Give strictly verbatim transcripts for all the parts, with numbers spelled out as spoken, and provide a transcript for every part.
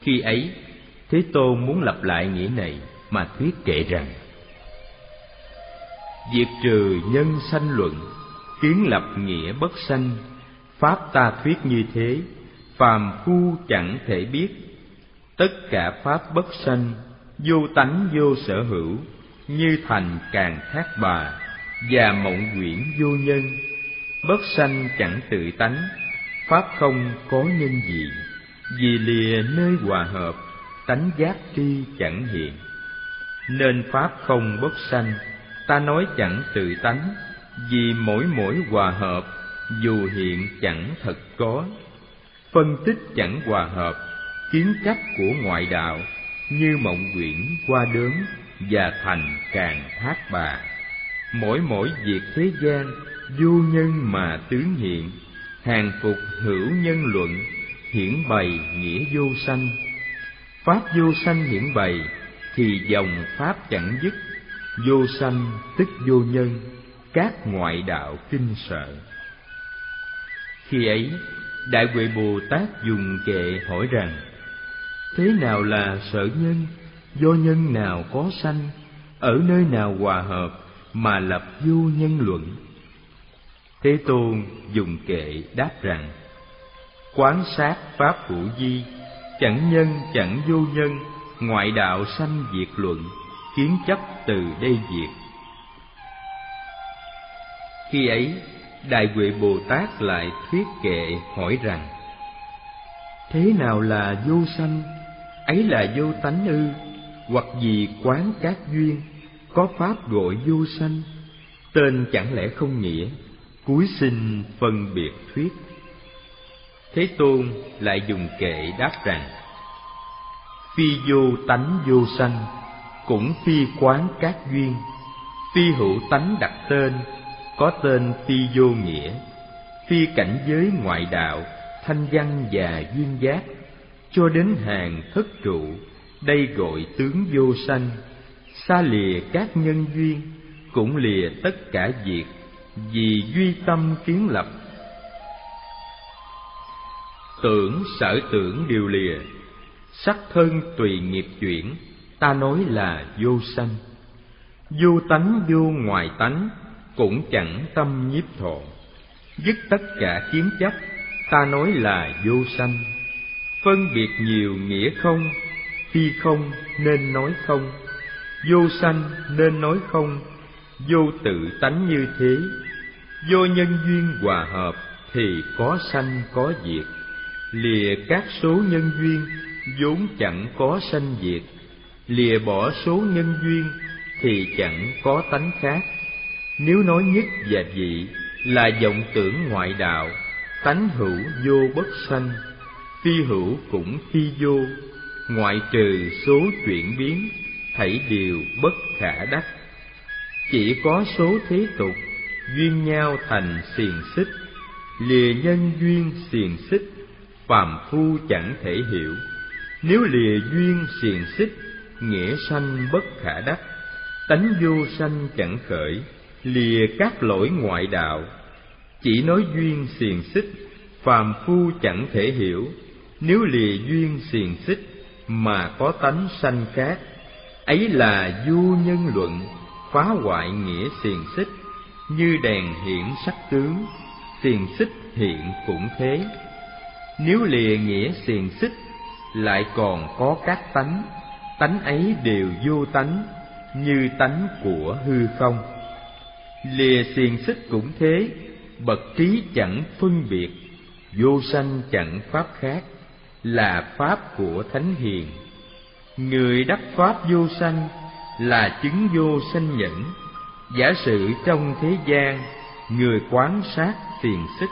Khi ấy, Thế Tôn muốn lặp lại nghĩa này mà thuyết kệ rằng: diệt trừ nhân sanh luận, kiến lập nghĩa bất sanh. Pháp ta thuyết như thế, phàm phu chẳng thể biết. Tất cả pháp bất sanh, vô tánh vô sở hữu, như thành càng thác bà, và mộng quyển vô nhân. Bất sanh chẳng tự tánh, pháp không có nhân gì. Vì lìa nơi hòa hợp, tánh giác tri chẳng hiện. Nên pháp không bất sanh, ta nói chẳng tự tánh. Vì mỗi mỗi hòa hợp, dù hiện chẳng thật có. Phân tích chẳng hòa hợp, kiến chấp của ngoại đạo, như mộng quyển qua đớn, và thành càng thác bà. Mỗi mỗi việc thế gian, vô nhân mà tướng hiện. Hàng phục hữu nhân luận, hiển bày nghĩa vô sanh. Pháp vô sanh hiển bày, thì dòng pháp chẳng dứt. Vô sanh tức vô nhân, các ngoại đạo kinh sợ. Khi ấy, Đại Huệ Bồ Tát dùng kệ hỏi rằng: thế nào là sở nhân? Do nhân nào có sanh? Ở nơi nào hòa hợp mà lập vô nhân luận? Thế Tôn dùng kệ đáp rằng: quán sát pháp hữu vi, chẳng nhân chẳng vô nhân, ngoại đạo sanh diệt luận, kiến chấp từ đây diệt. Khi ấy, Đại Huệ Bồ Tát lại thuyết kệ hỏi rằng: thế nào là vô sanh? Ấy là vô tánh ư? Hoặc vì quán các duyên, có pháp gọi vô sanh? Tên chẳng lẽ không nghĩa? Cúi xin phân biệt thuyết. Thế Tôn lại dùng kệ đáp rằng: phi vô tánh vô sanh, cũng phi quán các duyên. Phi hữu tánh đặt tên, có tên phi vô nghĩa. Phi cảnh giới ngoại đạo, thanh văn và duyên giác, cho đến hàng thất trụ, đây gọi tướng vô sanh. Xa lìa các nhân duyên, cũng lìa tất cả việc, vì duy tâm kiến lập. Tưởng sở tưởng đều lìa, sắc thân tùy nghiệp chuyển, ta nói là vô sanh. Vô tánh vô ngoại tánh, cũng chẳng tâm nhiếp thọ. Dứt tất cả kiến chấp, ta nói là vô sanh. Phân biệt nhiều nghĩa không, phi không nên nói không. Vô sanh nên nói không, vô tự tánh như thế. Vô nhân duyên hòa hợp, thì có sanh có diệt. Lìa các số nhân duyên, vốn chẳng có sanh diệt. Lìa bỏ số nhân duyên, thì chẳng có tánh khác. Nếu nói nhất và dị, là vọng tưởng ngoại đạo. Tánh hữu vô bất sanh, phi hữu cũng phi vô. Ngoại trừ số chuyển biến, thảy đều bất khả đắc. Chỉ có số thế tục, duyên nhau thành xiềng xích. Lìa nhân duyên xiềng xích, phàm phu chẳng thể hiểu. Nếu lìa duyên xiềng xích, nghĩa sanh bất khả đắc. Tánh vô sanh chẳng khởi, lìa các lỗi ngoại đạo. Chỉ nói duyên xiềng xích, phàm phu chẳng thể hiểu. Nếu lìa duyên xiềng xích, mà có tánh sanh khác, ấy là vô nhân luận, phá hoại nghĩa xiềng xích. Như đèn hiển sắc tướng, xiềng xích hiện cũng thế. Nếu lìa nghĩa xiềng xích, lại còn có các tánh. Tánh ấy đều vô tánh, như tánh của hư không. Lìa xiềng xích cũng thế, bậc trí chẳng phân biệt. Vô sanh chẳng pháp khác, là pháp của thánh hiền. Người đắc pháp vô sanh, là chứng vô sanh nhẫn. Giả sử trong thế gian, người quán sát xiềng xích,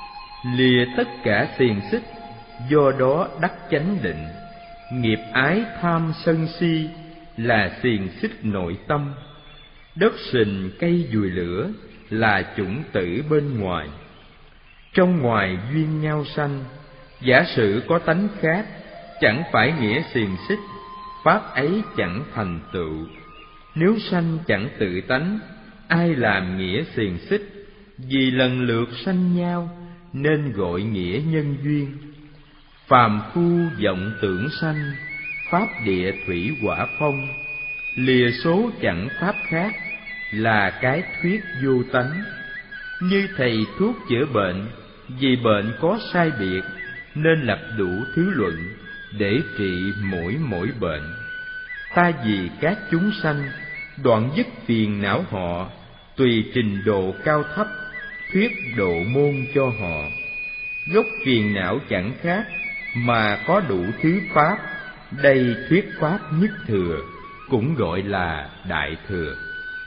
lìa tất cả xiềng xích, do đó đắc chánh định. Nghiệp ái tham sân si, là xiềng xích nội tâm. Đất sình cây dùi lửa, là chủng tử bên ngoài. Trong ngoài duyên nhau sanh, giả sử có tánh khác, chẳng phải nghĩa xiềng xích, pháp ấy chẳng thành tựu. Nếu sanh chẳng tự tánh, ai làm nghĩa xiềng xích? Vì lần lượt sanh nhau, nên gọi nghĩa nhân duyên. Phàm phu vọng tưởng sanh, pháp địa thủy hỏa phong. Lìa số chẳng pháp khác, là cái thuyết vô tánh. Như thầy thuốc chữa bệnh, vì bệnh có sai biệt, nên lập đủ thứ luận, để trị mỗi mỗi bệnh. Ta vì các chúng sanh, đoạn dứt phiền não họ, tùy trình độ cao thấp, thuyết độ môn cho họ. Gốc phiền não chẳng khác, mà có đủ thứ pháp, đây thuyết pháp nhất thừa, cũng gọi là đại thừa.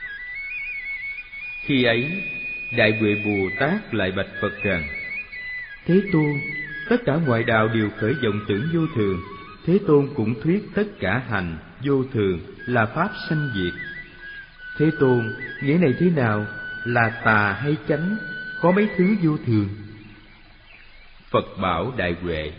Khi ấy, Đại Huệ Bồ Tát lại bạch Phật rằng: Thế Tôn, tất cả ngoại đạo đều khởi vọng tưởng vô thường, Thế Tôn cũng thuyết tất cả hành vô thường là pháp sanh diệt. Thế Tôn, nghĩa này thế nào? Là tà hay chánh? Có mấy thứ vô thường? Phật bảo Đại Huệ: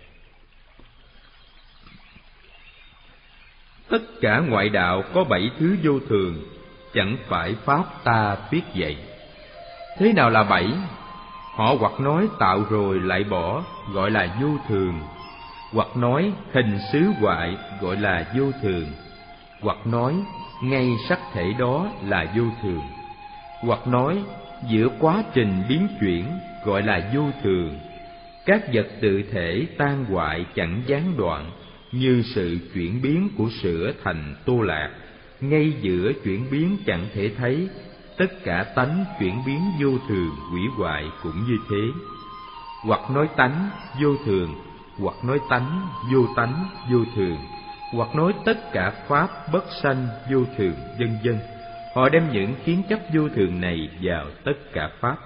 tất cả ngoại đạo có bảy thứ vô thường, chẳng phải pháp ta thuyết vậy. Thế nào là bảy? Họ hoặc nói tạo rồi lại bỏ, gọi là vô thường; hoặc nói hình xứ hoại, gọi là vô thường; hoặc nói ngay sắc thể đó là vô thường; hoặc nói giữa quá trình biến chuyển, gọi là vô thường. Các vật tự thể tan hoại chẳng gián đoạn, như sự chuyển biến của sữa thành tô lạc, ngay giữa chuyển biến chẳng thể thấy. Tất cả tánh chuyển biến vô thường hủy hoại cũng như thế. Hoặc nói tánh vô thường, hoặc nói tánh vô tánh vô thường, hoặc nói tất cả pháp bất sanh vô thường, vân vân. Họ đem những kiến chấp vô thường này vào tất cả pháp.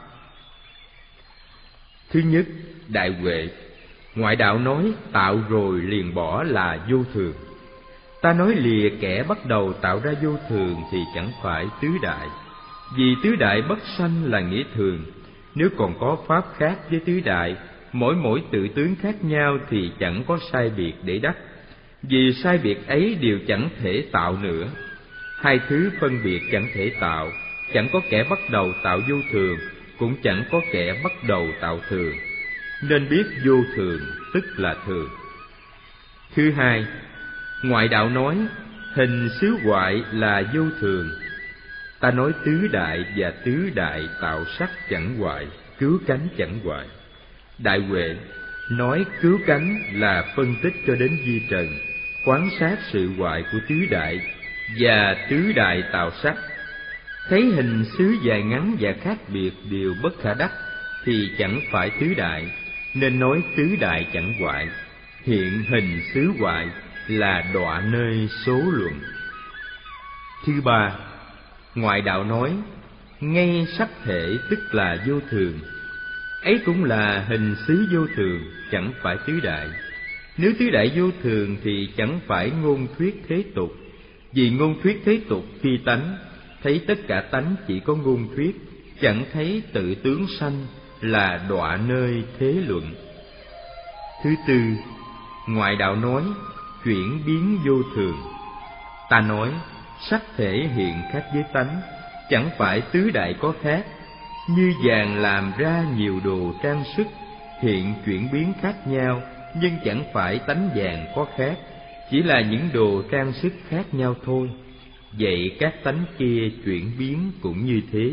Thứ nhất, Đại Huệ, ngoại đạo nói tạo rồi liền bỏ là vô thường. Ta nói lìa kẻ bắt đầu tạo ra vô thường thì chẳng phải tứ đại, vì tứ đại bất sanh là nghĩa thường. Nếu còn có pháp khác với tứ đại, mỗi mỗi tự tướng khác nhau thì chẳng có sai biệt để đắc, vì sai biệt ấy đều chẳng thể tạo nữa. Hai thứ phân biệt chẳng thể tạo, chẳng có kẻ bắt đầu tạo vô thường, cũng chẳng có kẻ bắt đầu tạo thường, nên biết vô thường tức là thường. Thứ hai, ngoại đạo nói hình xứ hoại là vô thường. Ta nói tứ đại và tứ đại tạo sắc chẳng hoại, cứu cánh chẳng hoại. Đại Huệ, nói cứu cánh là phân tích cho đến vi trần, quán sát sự hoại của tứ đại và tứ đại tạo sắc. Thấy hình xứ dài ngắn và khác biệt đều bất khả đắc thì chẳng phải tứ đại, nên nói tứ đại chẳng hoại. Hiện hình xứ hoại là đọa nơi số luận. Thứ ba, ngoại đạo nói ngay sắc thể tức là vô thường. Ấy cũng là hình xứ vô thường, chẳng phải tứ đại. Nếu tứ đại vô thường thì chẳng phải ngôn thuyết thế tục, vì ngôn thuyết thế tục phi tánh, thấy tất cả tánh chỉ có ngôn thuyết, chẳng thấy tự tướng sanh, là đọa nơi thế luận. Thứ tư, ngoại đạo nói chuyển biến vô thường. Ta nói sắc thể hiện khác với tánh, chẳng phải tứ đại có khác. Như vàng làm ra nhiều đồ trang sức, hiện chuyển biến khác nhau, nhưng chẳng phải tánh vàng có khác, chỉ là những đồ trang sức khác nhau thôi. Vậy các tánh kia chuyển biến cũng như thế.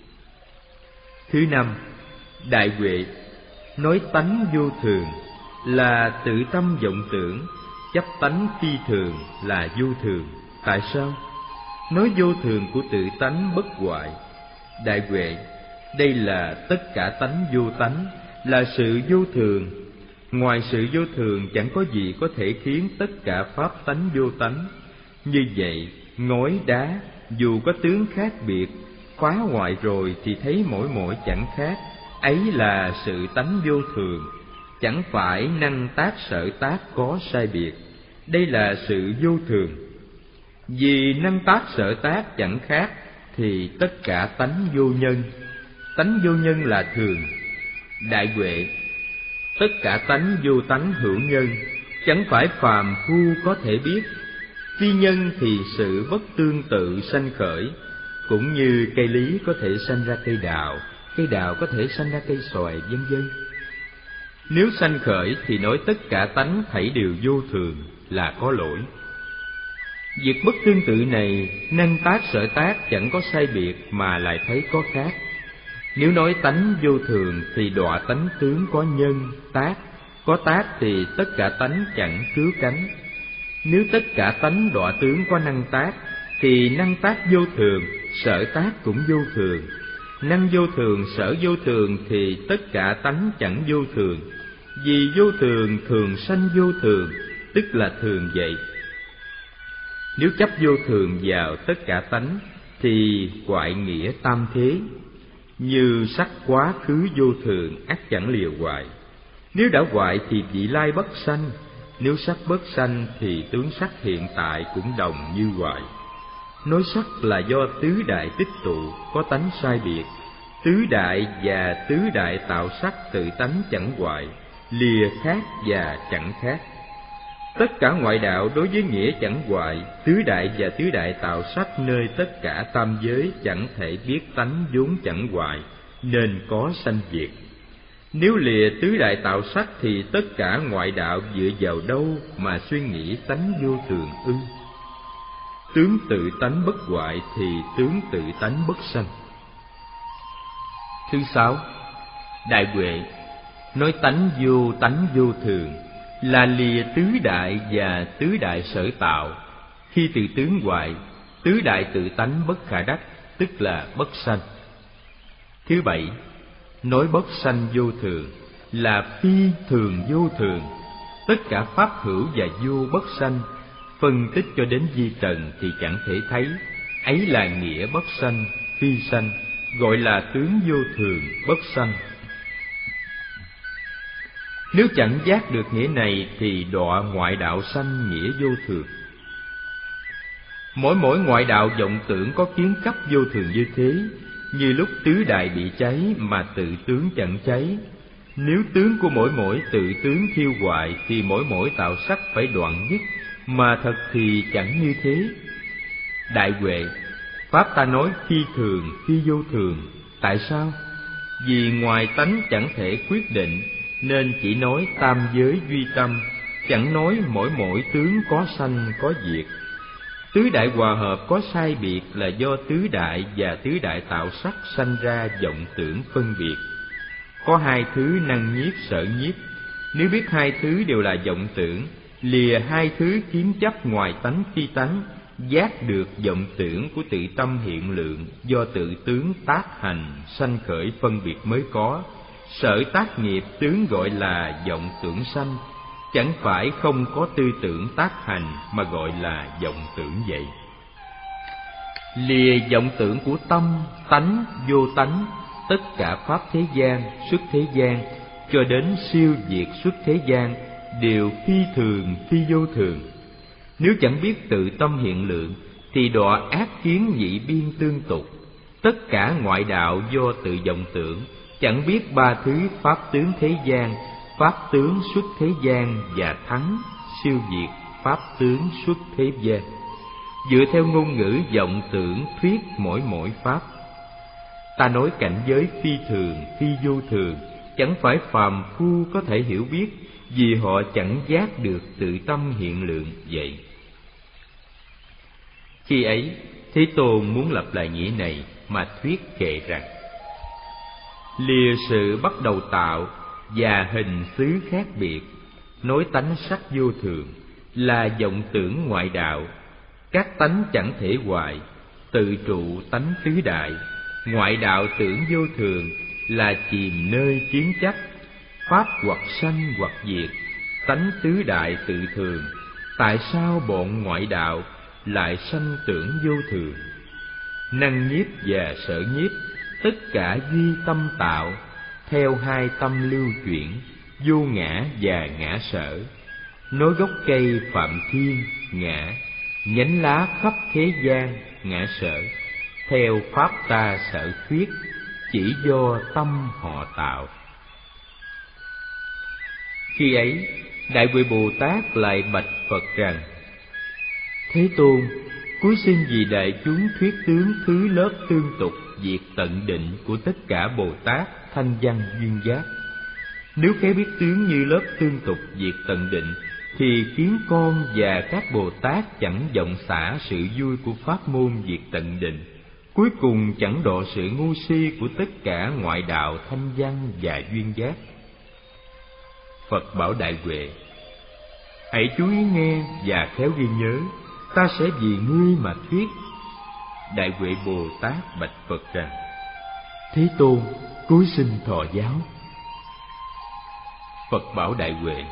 Thứ năm, Đại Huệ, nói tánh vô thường là tự tâm vọng tưởng, chấp tánh phi thường là vô thường. Tại sao? Nói vô thường của tự tánh bất hoại. Đại Huệ, đây là tất cả tánh vô tánh, là sự vô thường. Ngoài sự vô thường chẳng có gì có thể khiến tất cả pháp tánh vô tánh. Như vậy, ngói đá dù có tướng khác biệt, phá hoại rồi thì thấy mỗi mỗi chẳng khác. Ấy là sự tánh vô thường, chẳng phải năng tác sở tác có sai biệt. Đây là sự vô thường. Vì năng tác sở tác chẳng khác thì tất cả tánh vô nhân. Tánh vô nhân là thường. Đại Huệ, tất cả tánh vô tánh hữu nhân, chẳng phải phàm phu có thể biết. Phi nhân thì sự bất tương tự sanh khởi, cũng như cây lý có thể sanh ra cây đào, cây đào có thể sanh ra cây xoài, vân vân. Nếu sanh khởi thì nói tất cả tánh thảy đều vô thường, là có lỗi. Việc bất tương tự này, năng tác sở tác chẳng có sai biệt mà lại thấy có khác. Nếu nói tánh vô thường thì đọa tánh tướng có nhân, tác. Có tác thì tất cả tánh chẳng cứu cánh. Nếu tất cả tánh đọa tướng có năng tác thì năng tác vô thường, sở tác cũng vô thường. Năng vô thường, sở vô thường thì tất cả tánh chẳng vô thường. Vì vô thường, thường sanh vô thường, tức là thường vậy. Nếu chấp vô thường vào tất cả tánh thì ngoại nghĩa tam thế. Như sắc quá khứ vô thường, ắt chẳng lìa hoại. Nếu đã hoại thì vị lai bất sanh. Nếu sắc bất sanh thì tướng sắc hiện tại cũng đồng như hoại. Nói sắc là do tứ đại tích tụ, có tánh sai biệt. Tứ đại và tứ đại tạo sắc tự tánh chẳng hoại, lìa khác và chẳng khác. Tất cả ngoại đạo đối với nghĩa chẳng hoại, tứ đại và tứ đại tạo sắc nơi tất cả tam giới chẳng thể biết tánh vốn chẳng hoại, nên có sanh diệt. Nếu lìa tứ đại tạo sắc thì tất cả ngoại đạo dựa vào đâu mà suy nghĩ tánh vô thường ư? Tướng tự tánh bất hoại thì tướng tự tánh bất sanh. Thứ sáu, đại huệ nói tánh vô tánh vô thường là lìa tứ đại và tứ đại sở tạo. Khi từ tướng hoại, tứ đại tự tánh bất khả đắc, tức là bất sanh. Thứ bảy, nói bất sanh vô thường là phi thường vô thường. Tất cả pháp hữu và vô bất sanh, phân tích cho đến vi trần thì chẳng thể thấy. Ấy là nghĩa bất sanh, phi sanh, gọi là tướng vô thường, bất sanh. Nếu chẳng giác được nghĩa này thì đọa ngoại đạo sanh nghĩa vô thường. Mỗi mỗi ngoại đạo vọng tưởng có kiến cấp vô thường như thế, như lúc tứ đại bị cháy mà tự tướng chẳng cháy. Nếu tướng của mỗi mỗi tự tướng thiêu hoại thì mỗi mỗi tạo sắc phải đoạn dứt, mà thật thì chẳng như thế. Đại huệ, pháp ta nói phi thường, phi vô thường. Tại sao? Vì ngoài tánh chẳng thể quyết định, nên chỉ nói tam giới duy tâm, chẳng nói mỗi mỗi tướng có sanh có diệt. Tứ đại hòa hợp có sai biệt là do tứ đại và tứ đại tạo sắc sanh ra vọng tưởng phân biệt. Có hai thứ năng nhiếp sở nhiếp. Nếu biết hai thứ đều là vọng tưởng, lìa hai thứ kiếm chấp ngoài tánh phi tánh, giác được vọng tưởng của tự tâm hiện lượng do tự tướng tác hành sanh khởi phân biệt mới có. Sở tác nghiệp tướng gọi là vọng tưởng sanh, chẳng phải không có tư tưởng tác hành mà gọi là vọng tưởng vậy. Lìa vọng tưởng của tâm, tánh, vô tánh, tất cả pháp thế gian, xuất thế gian, cho đến siêu diệt xuất thế gian, đều phi thường, phi vô thường. Nếu chẳng biết tự tâm hiện lượng, thì đọa ác kiến nhị biên tương tục. Tất cả ngoại đạo do tự vọng tưởng, chẳng biết ba thứ pháp tướng thế gian, pháp tướng xuất thế gian và thắng, siêu diệt, pháp tướng xuất thế gian. Dựa theo ngôn ngữ vọng tưởng thuyết mỗi mỗi pháp. Ta nói cảnh giới phi thường, phi vô thường, chẳng phải phàm phu có thể hiểu biết, vì họ chẳng giác được tự tâm hiện lượng vậy. Khi ấy, Thế Tôn muốn lập lại nghĩa này mà thuyết kệ rằng: lìa sự bắt đầu tạo và hình xứ khác biệt, nói tánh sắc vô thường là vọng tưởng ngoại đạo. Các tánh chẳng thể hoại, tự trụ tánh tứ đại. Ngoại đạo tưởng vô thường là chìm nơi kiến chấp, pháp hoặc sanh hoặc diệt, tánh tứ đại tự thường. Tại sao bọn ngoại đạo lại sanh tưởng vô thường? Năng nhiếp và sở nhiếp, tất cả duy tâm tạo, theo hai tâm lưu chuyển, vô ngã và ngã sở. Nói gốc cây phạm thiên, ngã, nhánh lá khắp thế gian, ngã sở. Theo pháp ta sở thuyết, chỉ do tâm họ tạo. Khi ấy, Đại Huệ Bồ Tát lại bạch Phật rằng: Thế Tôn, cúi xin vì đại chúng thuyết tướng thứ lớp tương tục, việc tận định của tất cả Bồ Tát thanh văn duyên giác. Nếu khéo biết tướng như lớp tương tục diệt tận định, thì kiến con và các Bồ Tát chẳng vọng xả sự vui của pháp môn diệt tận định, cuối cùng chẳng độ sự ngu si của tất cả ngoại đạo thanh văn và duyên giác. Phật bảo Đại Huệ: hãy chú ý nghe và khéo ghi nhớ, ta sẽ vì ngươi mà thuyết. Đại Huệ Bồ Tát bạch Phật rằng: Thế Tôn, cúi xin thọ giáo. Phật bảo Đại Huệ: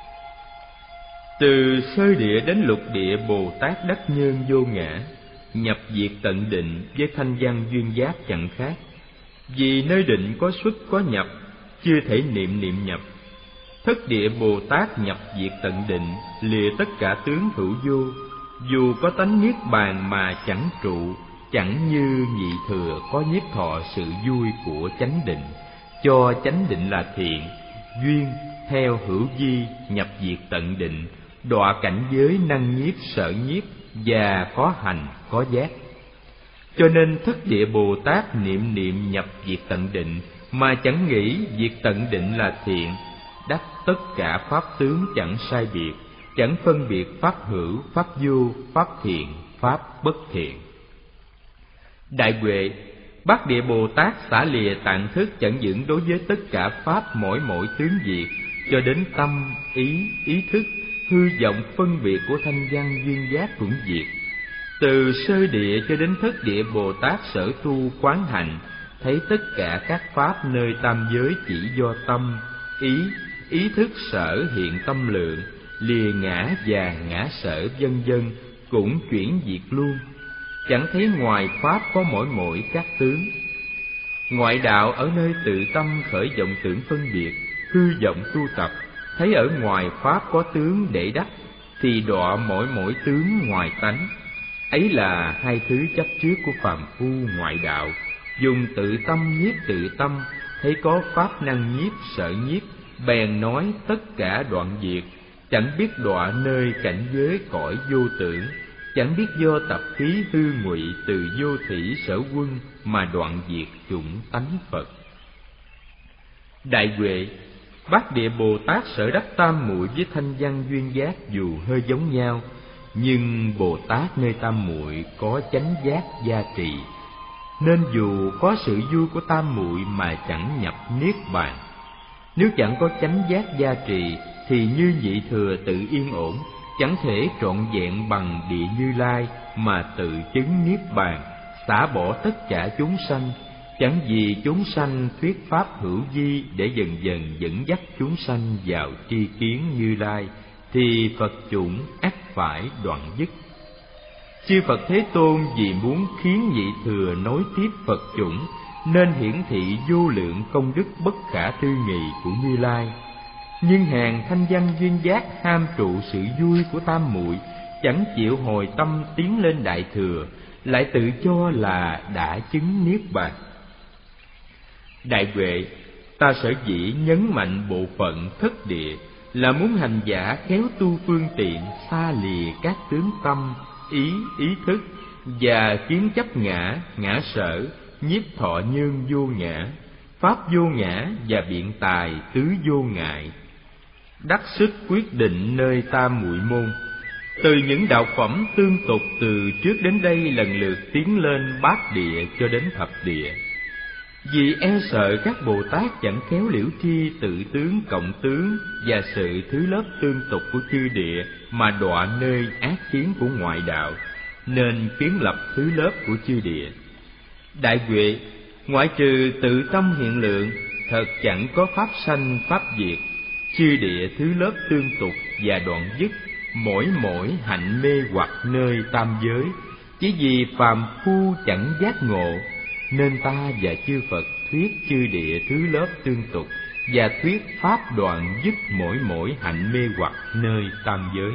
từ sơ địa đến lục địa, Bồ Tát đắc nhân vô ngã, nhập diệt tận định với thanh văn duyên giác chẳng khác. Vì nơi định có xuất có nhập, chưa thể niệm niệm nhập. Thất địa Bồ Tát nhập diệt tận định, lìa tất cả tướng hữu vô, dù có tánh niết bàn mà chẳng trụ, chẳng như nhị thừa có nhiếp thọ sự vui của chánh định, cho chánh định là thiện, duyên theo hữu vi nhập diệt tận định, đọa cảnh giới năng nhiếp sở nhiếp và có hành có giác. Cho nên thất địa Bồ Tát niệm niệm nhập diệt tận định mà chẳng nghĩ diệt tận định là thiện, đắc tất cả pháp tướng chẳng sai biệt, chẳng phân biệt pháp hữu, pháp vô, pháp thiện, pháp bất thiện. Đại Huệ, Bát địa Bồ Tát xả lìa tạng thức chẳng vững đối với tất cả pháp mỗi mỗi tướng diệt, cho đến tâm, ý, ý thức, hư vọng phân biệt của thanh văn duyên giác cũng diệt. Từ sơ địa cho đến thất địa Bồ Tát sở tu quán hạnh, thấy tất cả các pháp nơi tam giới chỉ do tâm, ý, ý thức sở hiện tâm lượng, lìa ngã và ngã sở vân vân cũng chuyển diệt luôn. Chẳng thấy ngoài pháp có mỗi mỗi các tướng. Ngoại đạo ở nơi tự tâm khởi vọng tưởng phân biệt, hư vọng tu tập, thấy ở ngoài pháp có tướng để đắc, thì đọa mỗi mỗi tướng ngoài tánh. Ấy là hai thứ chấp trước của phàm phu ngoại đạo, dùng tự tâm nhiếp tự tâm, thấy có pháp năng nhiếp sở nhiếp, bèn nói tất cả đoạn diệt, chẳng biết đọa nơi cảnh giới cõi vô tưởng, chẳng biết do tập khí hư ngụy từ vô thủy sở quân mà đoạn diệt chủng tánh Phật. Đại Huệ, Bát địa Bồ Tát sở đắc tam muội với thanh văn duyên giác dù hơi giống nhau, nhưng Bồ Tát nơi tam muội có chánh giác gia trì, nên dù có sự vui của tam muội mà chẳng nhập niết bàn. Nếu chẳng có chánh giác gia trì thì như nhị thừa tự yên ổn, chẳng thể trọn vẹn bằng địa Như Lai mà tự chứng niết bàn, xả bỏ tất cả chúng sanh. Chẳng vì chúng sanh thuyết pháp hữu vi để dần dần dẫn dắt chúng sanh vào tri kiến Như Lai, thì Phật chủng ắt phải đoạn dứt. Chư Phật Thế Tôn vì muốn khiến nhị thừa nối tiếp Phật chủng, nên hiển thị vô lượng công đức bất khả tư nghị của Như Lai. Nhưng hàng thanh văn duyên giác ham trụ sự vui của tam muội, chẳng chịu hồi tâm tiến lên đại thừa, lại tự cho là đã chứng niết bàn. Đại Huệ, ta sở dĩ nhấn mạnh bộ phận thất địa là muốn hành giả khéo tu phương tiện, xa lìa các tướng tâm, ý, ý thức và kiến chấp ngã, ngã sở, nhiếp thọ nhân vô ngã, pháp vô ngã và biện tài tứ vô ngại, đắc sức quyết định nơi tam muội môn. Từ những đạo phẩm tương tục từ trước đến đây lần lượt tiến lên bát địa cho đến thập địa. Vì e sợ các Bồ Tát chẳng khéo liễu tri tự tướng cộng tướng và sự thứ lớp tương tục của chư địa mà đọa nơi ác kiến của ngoại đạo, nên kiến lập thứ lớp của chư địa. Đại Huệ, ngoại trừ tự tâm hiện lượng, thật chẳng có pháp sanh pháp diệt, chư địa thứ lớp tương tục và đoạn dứt, mỗi mỗi hạnh mê hoặc nơi tam giới. Chỉ vì phàm phu chẳng giác ngộ, nên ta và chư Phật thuyết chư địa thứ lớp tương tục và thuyết pháp đoạn dứt mỗi mỗi hạnh mê hoặc nơi tam giới.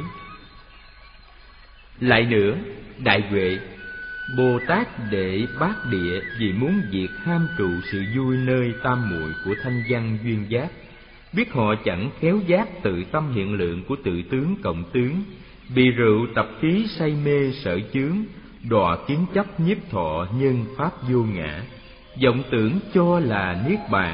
Lại nữa, Đại Huệ, Bồ Tát đệ bát địa vì muốn diệt ham trụ sự vui nơi tam muội của thanh văn duyên giác, biết họ chẳng khéo giác tự tâm hiện lượng của tự tướng cộng tướng, bị rượu tập khí say mê sở chướng, đọa kiến chấp nhiếp thọ nhân pháp vô ngã, vọng tưởng cho là niết bàn,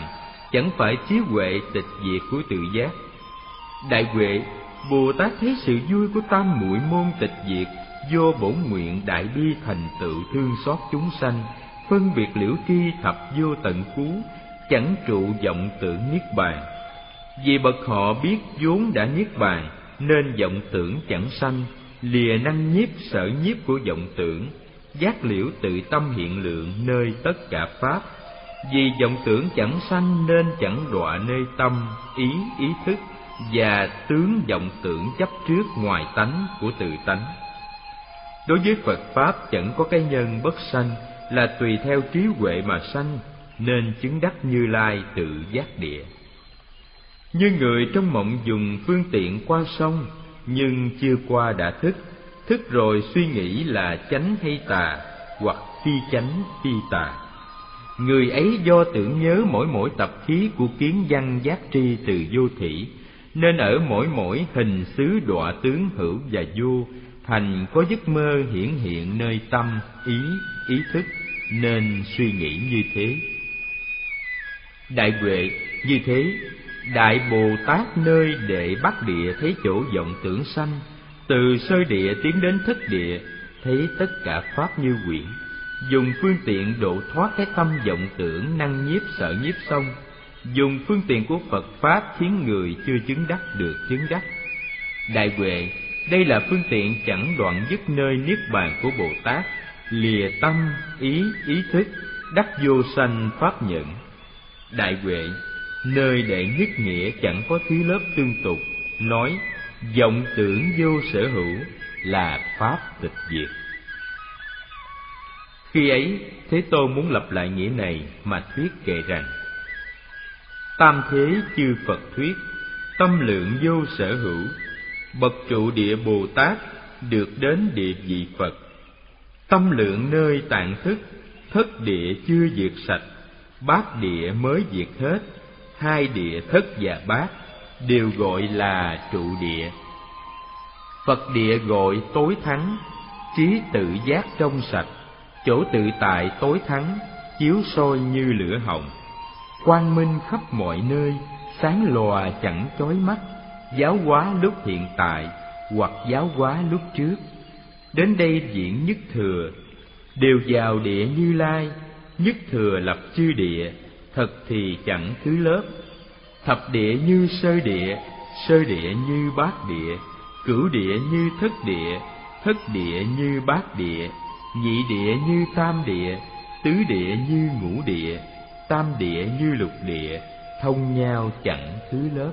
chẳng phải trí huệ tịch diệt của tự giác. Đại huệ, Bồ Tát thấy sự vui của tam muội môn tịch diệt do bổn nguyện đại bi thành tựu thương xót chúng sanh, phân biệt liễu tri thập vô tận phú, chẳng trụ vọng tưởng niết bàn. Vì bậc họ biết vốn đã niết bàn, nên vọng tưởng chẳng sanh, lìa năng nhiếp sở nhiếp của vọng tưởng, giác liễu tự tâm hiện lượng nơi tất cả pháp. Vì vọng tưởng chẳng sanh nên chẳng đọa nơi tâm, ý, ý thức và tướng vọng tưởng chấp trước ngoài tánh của tự tánh. Đối với Phật Pháp chẳng có cái nhân bất sanh, là tùy theo trí huệ mà sanh, nên chứng đắc Như Lai tự giác địa. Như người trong mộng dùng phương tiện qua sông, nhưng chưa qua đã thức, thức rồi suy nghĩ là chánh hay tà, hoặc phi chánh phi tà. Người ấy do tưởng nhớ mỗi mỗi tập khí của kiến văn giác tri từ vô thỉ, nên ở mỗi mỗi hình xứ đọa tướng hữu và vô, thành có giấc mơ hiển hiện nơi tâm, ý, ý thức, nên suy nghĩ như thế. Đại huệ, như thế, Đại Bồ Tát nơi đệ Bắc địa thấy chỗ vọng tưởng sanh, từ sơ địa tiến đến thất địa, thấy tất cả pháp như quyển, dùng phương tiện độ thoát cái tâm vọng tưởng năng nhiếp sở nhiếp xong, dùng phương tiện của Phật Pháp khiến người chưa chứng đắc được chứng đắc. Đại huệ, đây là phương tiện chẳng đoạn dứt nơi niết bàn của Bồ Tát, lìa tâm, ý, ý thức, đắc vô sanh pháp nhận. Đại huệ, nơi đệ nhất nghĩa chẳng có thứ lớp tương tục, nói vọng tưởng vô sở hữu là pháp tịch diệt. Khi ấy, Thế Tôn muốn lặp lại nghĩa này mà thuyết kệ rằng: tam thế chư Phật thuyết, tâm lượng vô sở hữu, bậc trụ địa Bồ Tát được đến địa vị Phật. Tâm lượng nơi tạng thức, thất địa chưa diệt sạch, bát địa mới diệt hết, hai địa thất và bát đều gọi là trụ địa. Phật địa gọi tối thắng, trí tự giác trong sạch, chỗ tự tại tối thắng, chiếu soi như lửa hồng. Quang minh khắp mọi nơi, sáng lòa chẳng chói mắt, giáo hóa lúc hiện tại, hoặc giáo hóa lúc trước. Đến đây diễn nhất thừa, đều vào địa Như Lai, nhất thừa lập chư địa, thật thì chẳng thứ lớp. Thập địa như sơ địa, sơ địa như bát địa, cửu địa như thất địa, thất địa như bát địa, nhị địa như tam địa, tứ địa như ngũ địa, tam địa như lục địa, thông nhau chẳng thứ lớp.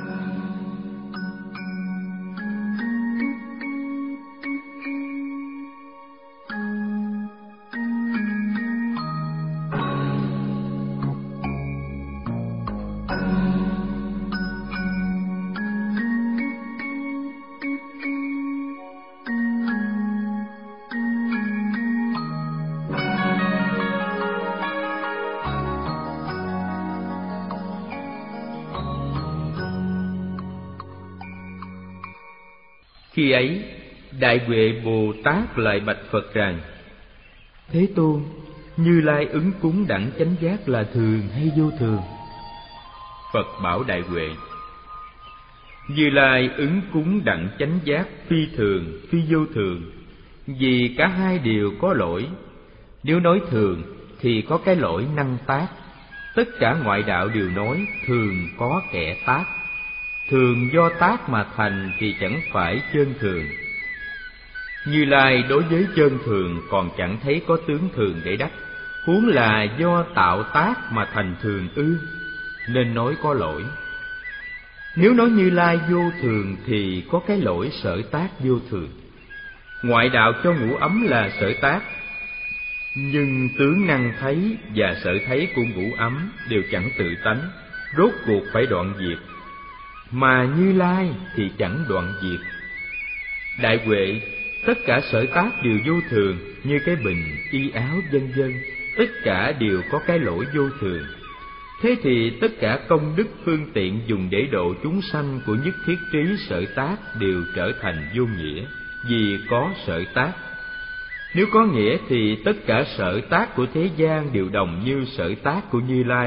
Khi ấy, Đại Huệ Bồ Tát lại bạch Phật rằng: Thế Tôn, Như Lai ứng cúng đẳng chánh giác là thường hay vô thường? Phật bảo Đại Huệ: Như Lai ứng cúng đẳng chánh giác phi thường, phi vô thường, vì cả hai đều có lỗi. Nếu nói thường thì có cái lỗi năng tác, tất cả ngoại đạo đều nói thường có kẻ tác. Thường do tác mà thành thì chẳng phải chân thường. Như Lai đối với chân thường còn chẳng thấy có tướng thường để đắc, huống là do tạo tác mà thành thường ư, nên nói có lỗi. Nếu nói Như Lai vô thường thì có cái lỗi sở tác vô thường. Ngoại đạo cho ngũ ấm là sở tác, nhưng tướng năng thấy và sở thấy của ngũ ấm đều chẳng tự tánh, rốt cuộc phải đoạn diệt. Mà Như Lai thì chẳng đoạn diệt. Đại Huệ, tất cả sở tác đều vô thường, như cái bình, y áo vân vân, tất cả đều có cái lỗi vô thường. Thế thì tất cả công đức phương tiện dùng để độ chúng sanh của nhất thiết trí sở tác đều trở thành vô nghĩa, vì có sở tác. Nếu có nghĩa thì tất cả sở tác của thế gian đều đồng như sở tác của Như Lai,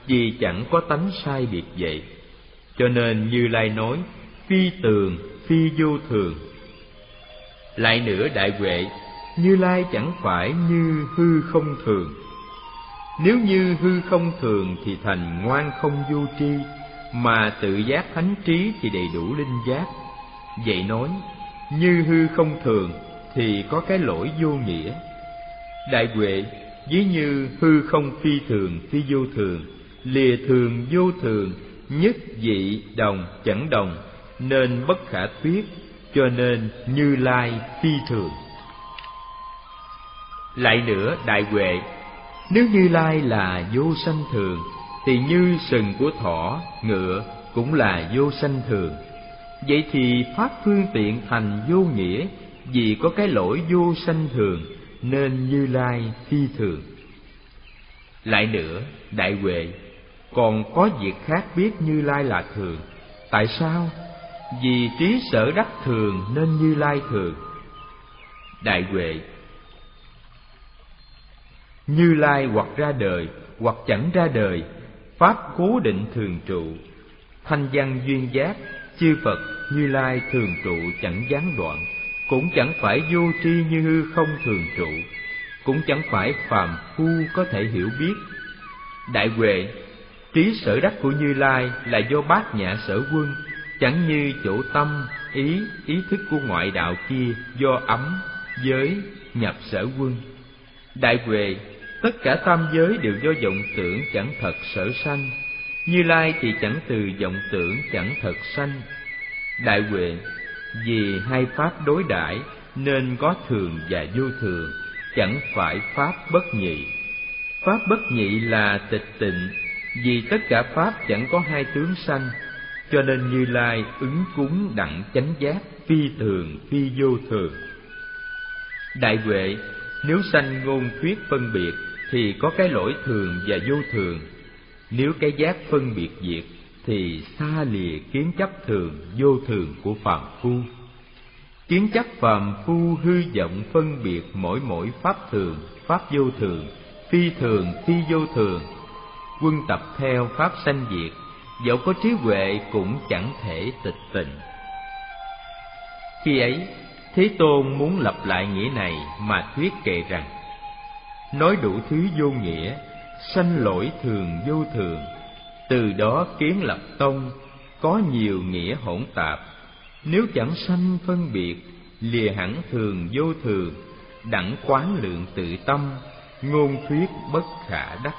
vì chẳng có tánh sai biệt vậy. Cho nên Như Lai nói phi tường, phi vô thường. Lại nữa đại huệ, Như Lai chẳng phải như hư không thường. Nếu như hư không thường thì thành ngoan không vô tri, mà tự giác thánh trí thì đầy đủ linh giác. Vậy nói như hư không thường thì có cái lỗi vô nghĩa. Đại huệ, ví như hư không phi thường, phi vô thường, lìa thường vô thường, nhất dị đồng chẳng đồng, nên bất khả thuyết, cho nên Như Lai phi thường. Lại nữa đại huệ, nếu Như Lai là vô sanh thường thì như sừng của thỏ, ngựa cũng là vô sanh thường. Vậy thì pháp phương tiện thành vô nghĩa, vì có cái lỗi vô sanh thường nên Như Lai phi thường. Lại nữa đại huệ, còn có việc khác biết Như Lai là thường. Tại sao? Vì trí sở đắc thường nên Như Lai thường. Đại huệ, Như Lai hoặc ra đời hoặc chẳng ra đời, pháp cố định thường trụ. Thanh văn duyên giác, chư Phật Như Lai thường trụ chẳng gián đoạn, cũng chẳng phải vô tri như hư không thường trụ, cũng chẳng phải phàm phu có thể hiểu biết. Đại huệ, trí sở đắc của Như Lai là do bát nhã sở quân, chẳng như chỗ tâm, ý, ý thức của ngoại đạo kia do ấm, giới, nhập sở quân. Đại huệ, tất cả tam giới đều do vọng tưởng chẳng thật sở sanh, Như Lai thì chẳng từ vọng tưởng chẳng thật sanh. Đại huệ, vì hai pháp đối đãi nên có thường và vô thường, chẳng phải pháp bất nhị. Pháp bất nhị là tịch tịnh, vì tất cả pháp chẳng có hai tướng sanh, cho nên Như Lai ứng cúng đặng chánh giác, phi thường phi vô thường. Đại huệ, nếu sanh ngôn thuyết phân biệt thì có cái lỗi thường và vô thường. Nếu cái giác phân biệt diệt thì xa lìa kiến chấp thường vô thường của phàm phu. Kiến chấp phàm phu hư vọng phân biệt mỗi mỗi pháp thường, pháp vô thường, phi thường, phi vô thường. Quân tập theo pháp sanh diệt, dẫu có trí huệ cũng chẳng thể tịch tịnh. Khi ấy, Thế Tôn muốn lặp lại nghĩa này mà thuyết kệ rằng: nói đủ thứ vô nghĩa, sanh lỗi thường vô thường, từ đó kiến lập tông, có nhiều nghĩa hỗn tạp. Nếu chẳng sanh phân biệt, lìa hẳn thường vô thường, đặng quán lượng tự tâm, ngôn thuyết bất khả đắc.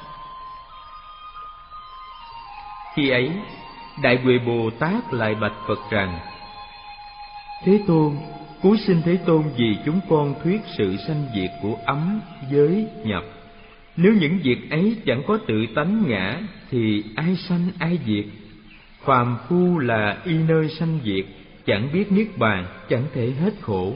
Khi ấy, Đại Huệ Bồ Tát lại bạch Phật rằng: Thế Tôn, cúi xin Thế Tôn vì chúng con thuyết sự sanh diệt của ấm, giới, nhập. Nếu những việc ấy chẳng có tự tánh ngã thì ai sanh ai diệt? Phàm phu là y nơi sanh diệt, chẳng biết niết bàn, chẳng thể hết khổ.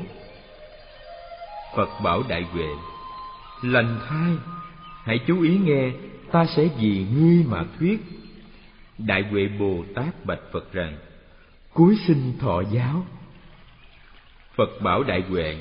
Phật bảo Đại Huệ: lành thai, hãy chú ý nghe, ta sẽ vì ngươi mà thuyết. Đại Huệ Bồ Tát bạch Phật rằng: cúi xin thọ giáo. Phật bảo Đại Huệ: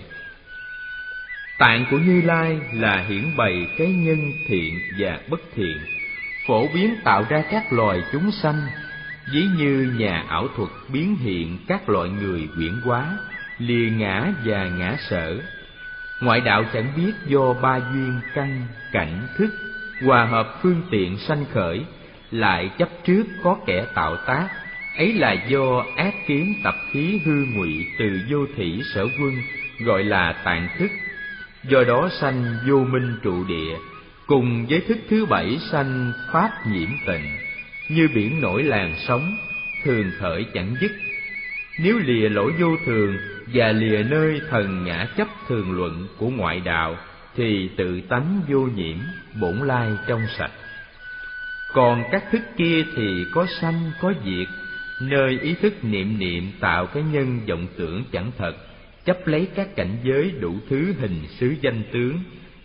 tạng của Như Lai là hiển bày cái nhân thiện và bất thiện, phổ biến tạo ra các loài chúng sanh, ví như nhà ảo thuật biến hiện các loại người quyển hóa, lìa ngã và ngã sở. Ngoại đạo chẳng biết do ba duyên căn, cảnh, thức hòa hợp phương tiện sanh khởi, lại chấp trước có kẻ tạo tác, ấy là do ác kiến tập khí hư ngụy từ vô thỉ sở quân, gọi là tạng thức. Do đó sanh vô minh trụ địa, cùng với thức thứ bảy sanh pháp nhiễm tịnh, như biển nổi làn sóng, thường khởi chẳng dứt. Nếu lìa lỗi vô thường và lìa nơi thần ngã chấp thường luận của ngoại đạo, thì tự tánh vô nhiễm, bổn lai trong sạch. Còn các thức kia thì có sanh có diệt, nơi ý thức niệm niệm tạo cái nhân vọng tưởng chẳng thật, chấp lấy các cảnh giới đủ thứ hình xứ danh tướng,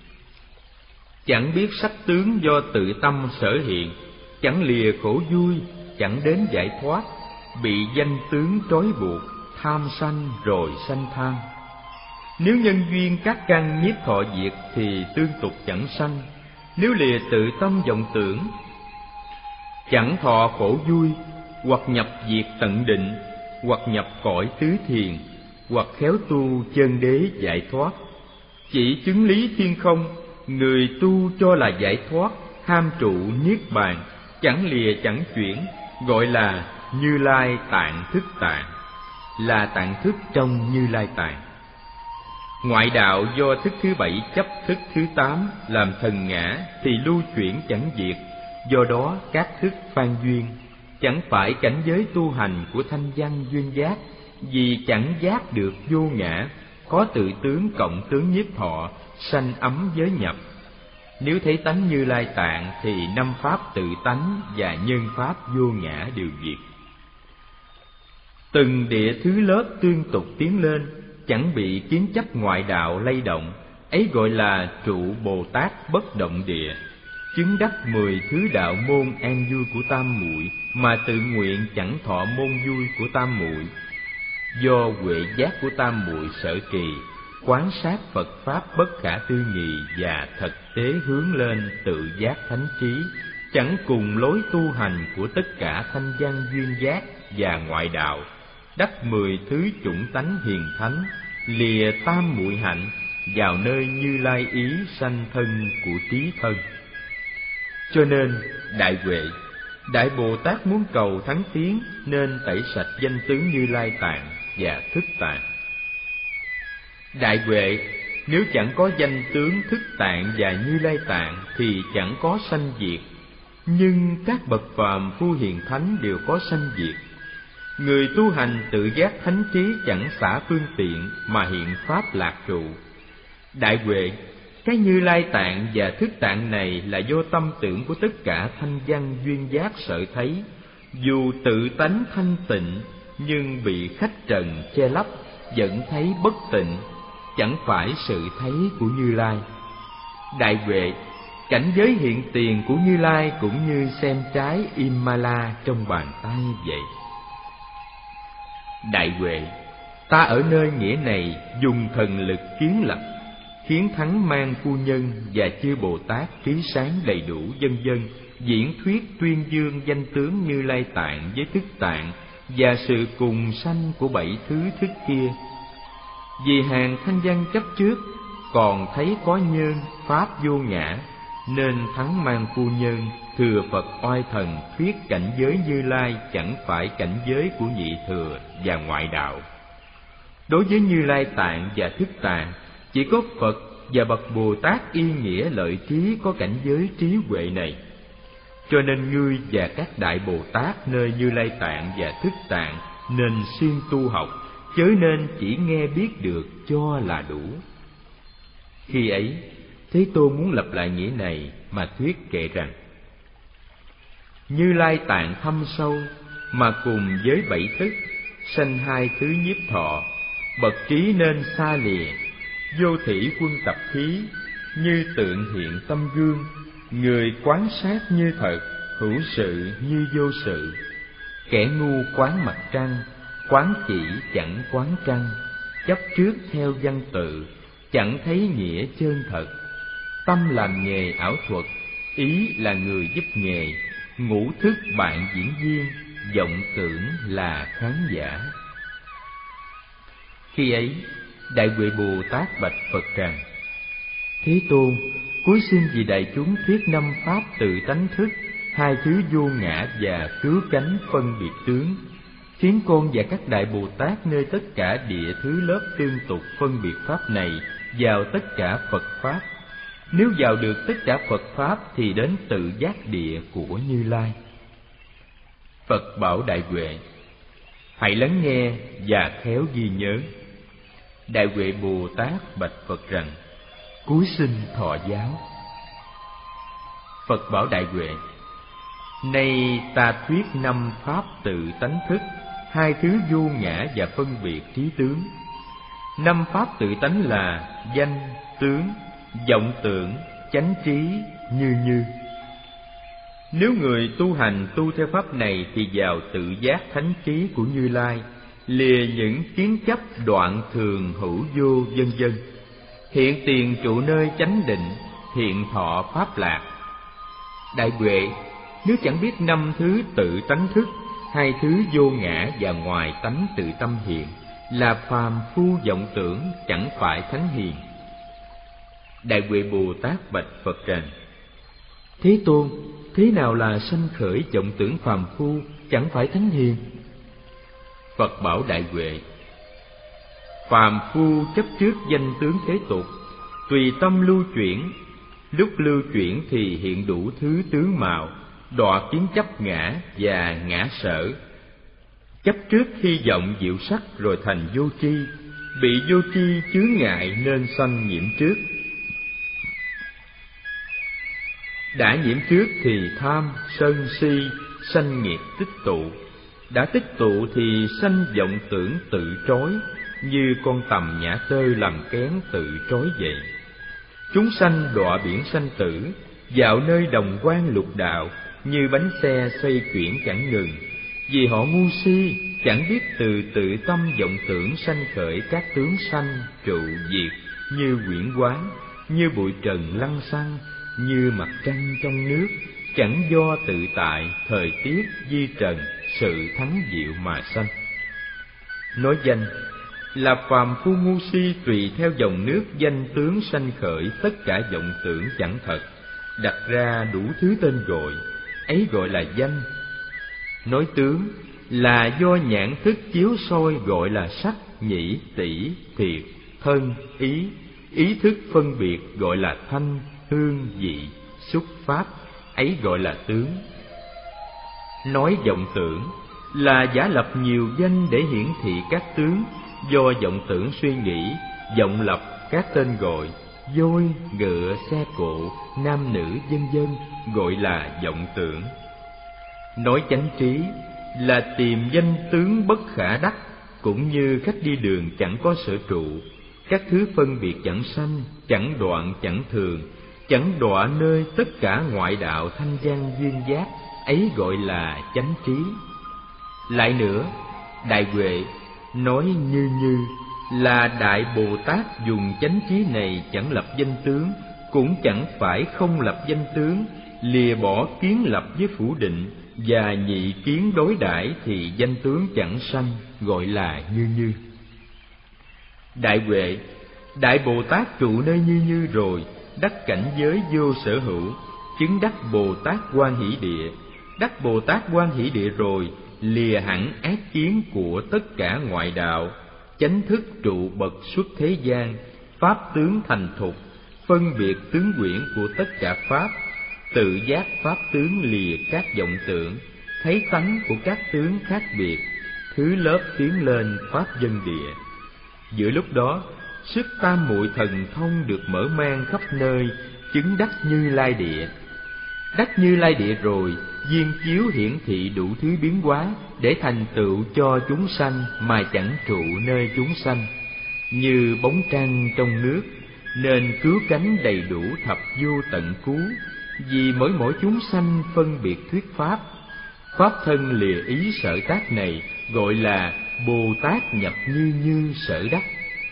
chẳng biết sắc tướng do tự tâm sở hiện, chẳng lìa khổ vui, chẳng đến giải thoát, bị danh tướng trói buộc, tham sanh rồi sanh tham. Nếu nhân duyên các căn nhiếp thọ diệt thì tương tục chẳng sanh. Nếu lìa tự tâm vọng tưởng, chẳng thọ khổ vui, hoặc nhập diệt tận định, hoặc nhập cõi tứ thiền, hoặc khéo tu chân đế giải thoát. Chỉ chứng lý thiên không, người tu cho là giải thoát, ham trụ niết bàn, chẳng lìa chẳng chuyển, gọi là Như Lai Tạng Thức Tạng, là tạng thức trong Như Lai Tạng. Ngoại đạo do thức thứ bảy chấp thức thứ tám làm thần ngã thì lưu chuyển chẳng diệt, do đó các thức phan duyên, chẳng phải cảnh giới tu hành của thanh văn duyên giác, vì chẳng giác được vô ngã, có tự tướng cộng tướng nhiếp thọ, sanh ấm giới nhập. Nếu thấy tánh Như Lai Tạng thì năm pháp tự tánh và nhân pháp vô ngã đều diệt. Từng địa thứ lớp tương tục tiến lên, chẳng bị kiến chấp ngoại đạo lay động, ấy gọi là trụ Bồ Tát bất động địa. Chứng đắc mười thứ đạo môn an vui của tam muội, mà tự nguyện chẳng thọ môn vui của tam muội. Do huệ giác của tam muội sở trì, quán sát Phật pháp bất khả tư nghị và thực tế hướng lên tự giác thánh trí, chẳng cùng lối tu hành của tất cả thanh văn duyên giác và ngoại đạo, đắc mười thứ chủng tánh hiền thánh, lìa tam muội hạnh, vào nơi Như Lai ý sanh thân của trí thân. Cho nên đại huệ, đại Bồ Tát muốn cầu thắng tiến, nên tẩy sạch danh tướng Như Lai Tạng và Thức Tạng. Đại huệ, nếu chẳng có danh tướng Thức Tạng và Như Lai Tạng thì chẳng có sanh diệt, nhưng các bậc phàm phu hiền thánh đều có sanh diệt. Người tu hành tự giác thánh trí chẳng xả phương tiện mà hiện pháp lạc trụ. Đại huệ, cái Như Lai Tạng và Thức Tạng này là do tâm tưởng của tất cả thanh văn duyên giác sở thấy, dù tự tánh thanh tịnh nhưng bị khách trần che lấp, vẫn thấy bất tịnh, chẳng phải sự thấy của Như Lai. Đại huệ, cảnh giới hiện tiền của Như Lai cũng như xem trái Himalaya trong bàn tay vậy. Đại huệ, ta ở nơi nghĩa này dùng thần lực kiến lập, khiến thắng mang phu nhân và chư Bồ Tát trí sáng đầy đủ vân vân diễn thuyết tuyên dương danh tướng Như Lai Tạng với Thức Tạng và sự cùng sanh của bảy thứ thức kia. Vì hàng thanh văn chấp trước còn thấy có nhân pháp vô ngã, nên thắng mang phu nhân thừa Phật oai thần thuyết cảnh giới Như Lai chẳng phải cảnh giới của nhị thừa và ngoại đạo. Đối với Như Lai Tạng và Thức Tạng, chỉ có Phật và bậc Bồ Tát y nghĩa lợi trí có cảnh giới trí huệ này. Cho nên ngươi và các đại Bồ Tát nơi Như Lai Tạng và Thức Tạng nên siêng tu học, chớ nên chỉ nghe biết được cho là đủ. Khi ấy, Thế Tôn muốn lập lại nghĩa này mà thuyết kệ rằng: Như Lai Tạng thâm sâu, mà cùng với bảy thức sanh hai thứ nhiếp thọ, bậc trí nên xa lìa. Vô thủy quân tập khí, như tượng hiện tâm gương, người quán sát như thật, hữu sự như vô sự. Kẻ ngu quán mặt trăng, quán chỉ chẳng quán trăng, chấp trước theo văn tự, chẳng thấy nghĩa chân thật. Tâm làm nghề ảo thuật, ý là người giúp nghề, ngũ thức bạn diễn viên, vọng tưởng là khán giả. Khi ấy, Đại Huệ Bồ Tát bạch Phật rằng: Thế Tôn, cúi xin vì đại chúng thuyết năm pháp tự tánh thức, hai thứ vô ngã và cứu cánh phân biệt tướng, khiến con và các đại Bồ Tát nơi tất cả địa thứ lớp tương tục phân biệt pháp này vào tất cả Phật pháp. Nếu vào được tất cả Phật pháp thì đến tự giác địa của Như Lai. Phật bảo Đại Huệ: hãy lắng nghe và khéo ghi nhớ. Đại Huệ Bồ Tát bạch Phật rằng: cúi xin thọ giáo. Phật bảo Đại Huệ: nay ta thuyết năm pháp tự tánh thức, hai thứ vô ngã và phân biệt trí tướng. Năm pháp tự tánh là danh, tướng, vọng tưởng, chánh trí, như như. Nếu người tu hành tu theo pháp này thì vào tự giác thánh trí của Như Lai, lìa những kiến chấp đoạn thường hữu vô vân vân, hiện tiền trụ nơi chánh định, hiện thọ pháp lạc. Đại Huệ, Nếu chẳng biết năm thứ tự tánh thức, hai thứ vô ngã và ngoài tánh tự tâm hiện, là phàm phu vọng tưởng, chẳng phải thánh hiền. Đại Huệ Bồ Tát bạch Phật rằng: Thế Tôn, thế nào là sanh khởi vọng tưởng phàm phu, chẳng phải thánh hiền? Phật bảo Đại Huệ: Phàm phu chấp trước danh tướng thế tục, tùy tâm lưu chuyển. Lúc lưu chuyển thì hiện đủ thứ tướng mạo, đọa kiến chấp ngã và ngã sở. Chấp trước hy vọng diệu sắc rồi thành vô tri, bị vô tri chướng ngại nên sanh nhiễm trước. Đã nhiễm trước thì tham, sân, si, sanh nghiệp tích tụ. Đã tích tụ thì sanh vọng tưởng tự trói, như con tầm nhã tơi làm kén tự trói vậy. Chúng sanh đọa biển sanh tử, dạo nơi đồng quan lục đạo, như bánh xe xoay chuyển chẳng ngừng. Vì họ ngu si, chẳng biết từ tự tâm vọng tưởng sanh khởi các tướng sanh trụ diệt, như quyển quán, như bụi trần lăng xăng, như mặt trăng trong nước, chẳng do tự tại, thời tiết, di trần, sự thắng diệu mà sanh. Nói danh là phàm phu ngu si tùy theo dòng nước danh tướng sanh khởi tất cả vọng tưởng chẳng thật, đặt ra đủ thứ tên gọi, ấy gọi là danh. Nói tướng là do nhãn thức chiếu soi, gọi là sắc, nhĩ, tỷ, thiệt, thân, ý. Ý thức phân biệt gọi là thanh, hương, vị, xúc, pháp, ấy gọi là tướng. Nói vọng tưởng là giả lập nhiều danh để hiển thị các tướng, do vọng tưởng suy nghĩ, vọng lập các tên gọi, voi, ngựa, xe cộ, nam nữ, vân vân, gọi là vọng tưởng. Nói chánh trí là tìm danh tướng bất khả đắc, cũng như khách đi đường chẳng có sở trụ, các thứ phân biệt chẳng sanh, chẳng đoạn, chẳng thường, chẳng đọa nơi tất cả ngoại đạo thanh văn duyên giác, ấy gọi là chánh trí. Lại nữa, Đại Huệ nói như như là Đại Bồ Tát dùng chánh trí này chẳng lập danh tướng, cũng chẳng phải không lập danh tướng, lìa bỏ kiến lập với phủ định và nhị kiến đối đãi thì danh tướng chẳng sanh, gọi là như như. Đại Huệ, Đại Bồ Tát trụ nơi như như rồi, đắc cảnh giới vô sở hữu, chứng đắc Bồ Tát Quan Hỷ Địa. Đắc Bồ Tát Quan Hỷ Địa rồi, lìa hẳn ác kiến của tất cả ngoại đạo, chánh thức trụ bậc xuất thế gian, pháp tướng thành thục, phân biệt tướng quyển của tất cả pháp, tự giác pháp tướng lìa các vọng tưởng, thấy tánh của các tướng khác biệt, thứ lớp tiến lên pháp dân địa. Giữa lúc đó, sức tam muội thần thông được mở mang khắp nơi, chứng đắc Như Lai Địa. Đắc Như Lai Địa rồi, viên chiếu hiển thị đủ thứ biến hóa để thành tựu cho chúng sanh mà chẳng trụ nơi chúng sanh, như bóng trăng trong nước, nên cứu cánh đầy đủ thập vô tận cứu. Vì mỗi mỗi chúng sanh phân biệt thuyết pháp, pháp thân lìa ý sở tác này, gọi là Bồ Tát nhập như như sở đắc.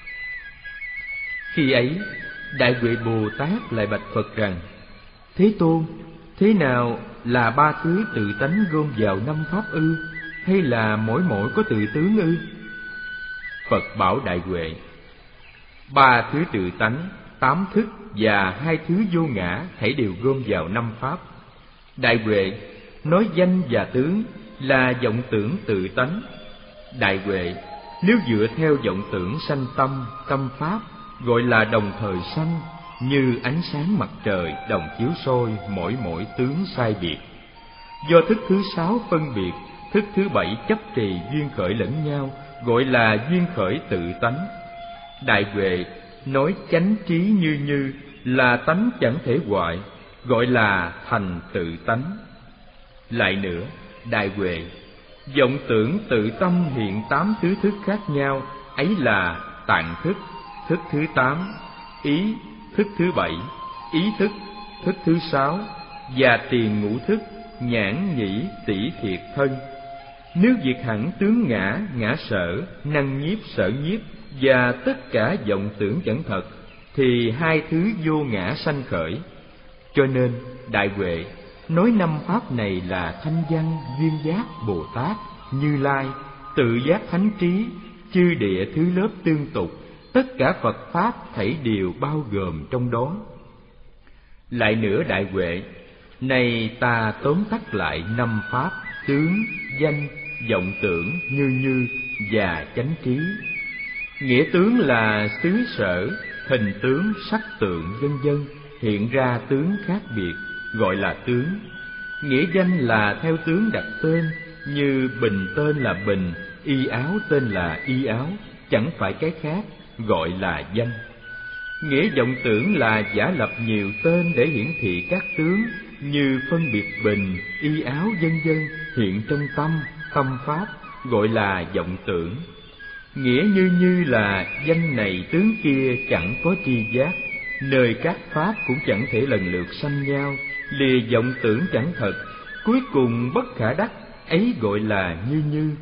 Khi ấy, Đại Huệ Bồ Tát lại bạch Phật rằng: Thế Tôn, thế nào là ba thứ tự tánh gom vào năm pháp ư, hay là mỗi mỗi có tự tướng ư? Phật bảo Đại Huệ: Ba thứ tự tánh, tám thức và hai thứ vô ngã thảy đều gom vào năm pháp. Đại Huệ, nói danh và tướng là vọng tưởng tự tánh. Đại Huệ, nếu dựa theo vọng tưởng sanh tâm, tâm pháp, gọi là đồng thời sanh, như ánh sáng mặt trời đồng chiếu soi mỗi mỗi tướng sai biệt. Do thức thứ sáu phân biệt, thức thứ bảy chấp trì duyên khởi lẫn nhau, gọi là duyên khởi tự tánh. Đại Huệ, nói chánh trí như như là tánh chẳng thể hoại, gọi là thành tự tánh. Lại nữa, Đại Huệ, vọng tưởng tự tâm hiện tám thứ thức khác nhau, ấy là tạng thức, thức thứ tám, ý, thức thứ bảy, ý thức, thức thứ sáu, và tiền ngũ thức, nhãn nhĩ tỷ thiệt thân. Nếu diệt hẳn tướng ngã, ngã sở, năng nhiếp sở nhiếp và tất cả vọng tưởng chẳng thật, thì hai thứ vô ngã sanh khởi. Cho nên, Đại Huệ, nói năm pháp này là Thanh Văn, Duyên Giác, Bồ Tát, Như Lai, Tự Giác, Thánh Trí, chư địa thứ lớp tương tục, tất cả Phật pháp thảy đều bao gồm trong đó. Lại nữa đại huệ, này ta tóm tắt lại năm pháp: tướng, danh, vọng tưởng, như như và chánh trí. Nghĩa tướng là xứ sở, hình tướng, sắc tượng, vân vân, hiện ra tướng khác biệt, gọi là tướng. Nghĩa danh là theo tướng đặt tên, như bình tên là bình, y áo tên là y áo, chẳng phải cái khác, gọi là danh. Nghĩa vọng tưởng là giả lập nhiều tên để hiển thị các tướng, như phân biệt bình, y áo, vân vân, hiện trong tâm, tâm pháp, gọi là vọng tưởng. Nghĩa như như là danh này tướng kia chẳng có tri giác, nơi các pháp cũng chẳng thể lần lượt sanh nhau, lìa vọng tưởng chẳng thật, cuối cùng bất khả đắc, ấy gọi là như như.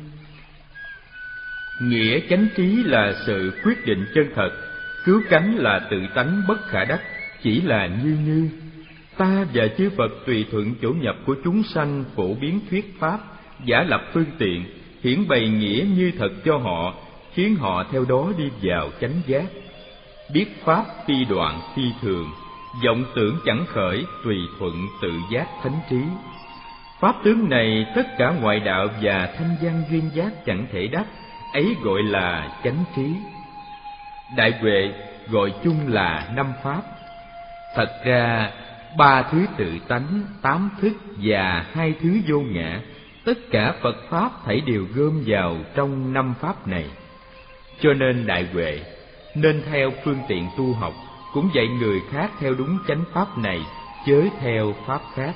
Nghĩa chánh trí là sự quyết định chân thật, cứu cánh là tự tánh bất khả đắc, chỉ là như như. Ta và chư Phật tùy thuận chỗ nhập của chúng sanh phổ biến thuyết pháp, giả lập phương tiện, hiển bày nghĩa như thật cho họ, khiến họ theo đó đi vào chánh giác. Biết pháp phi đoạn phi thường, vọng tưởng chẳng khởi, tùy thuận tự giác thánh trí. Pháp tướng này tất cả ngoại đạo và thanh văn duyên giác chẳng thể đắc, ấy gọi là chánh trí. Đại huệ gọi chung là năm pháp. Thật ra ba thứ tự tánh, tám thức và hai thứ vô ngã, tất cả Phật pháp thảy đều gom vào trong năm pháp này. Cho nên đại huệ nên theo phương tiện tu học, cũng dạy người khác theo đúng chánh pháp này, chớ theo pháp khác.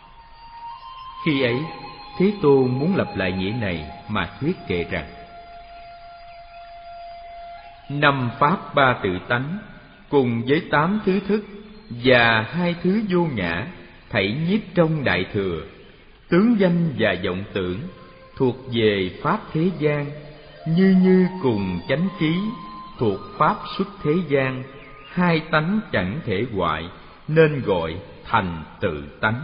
Khi ấy, Thế Tôn muốn lập lại nghĩa này mà thuyết kệ rằng: năm pháp ba tự tánh cùng với tám thứ thức và hai thứ vô ngã thảy nhiếp trong đại thừa, tướng danh và vọng tưởng thuộc về pháp thế gian, như như cùng chánh trí thuộc pháp xuất thế gian, hai tánh chẳng thể hoại, nên gọi thành tự tánh.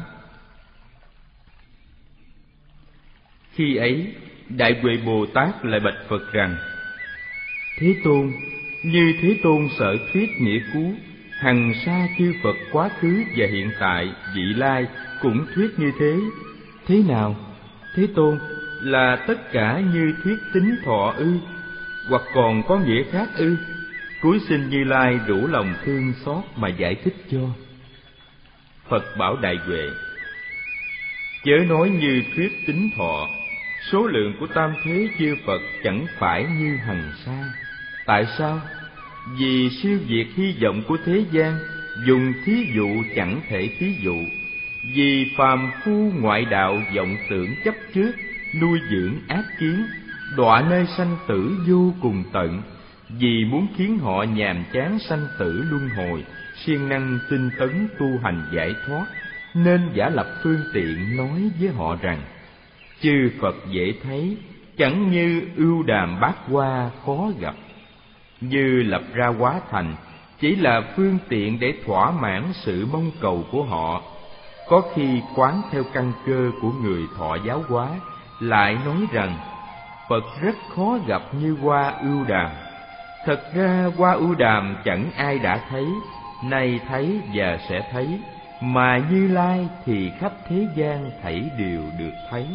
Khi ấy, Đại Huệ Bồ Tát lại bạch Phật rằng: Thế Tôn, như Thế Tôn sở thuyết nghĩa cú, hằng sa chư Phật quá khứ và hiện tại, vị lai cũng thuyết như thế. Thế nào? Thế Tôn, là tất cả như thuyết tính thọ ư, hoặc còn có nghĩa khác ư? Cúi xin Như Lai rủ lòng thương xót mà giải thích cho. Phật bảo Đại Huệ: chớ nói như thuyết tính thọ, số lượng của tam thế chư Phật chẳng phải như hằng sa. Tại sao? Vì siêu việt hy vọng của thế gian, dùng thí dụ chẳng thể thí dụ. Vì phàm phu ngoại đạo vọng tưởng chấp trước, nuôi dưỡng ác kiến, đọa nơi sanh tử vô cùng tận. Vì muốn khiến họ nhàm chán sanh tử luân hồi, siêng năng tinh tấn tu hành giải thoát, nên giả lập phương tiện nói với họ rằng: chư Phật dễ thấy, chẳng như ưu đàm bát hoa khó gặp. Như lập ra hóa thành, chỉ là phương tiện để thỏa mãn sự mong cầu của họ. Có khi quán theo căn cơ của người thọ giáo hóa, lại nói rằng Phật rất khó gặp như hoa ưu đàm. Thật ra hoa ưu đàm chẳng ai đã thấy, nay thấy và sẽ thấy, mà Như Lai thì khắp thế gian thảy đều được thấy.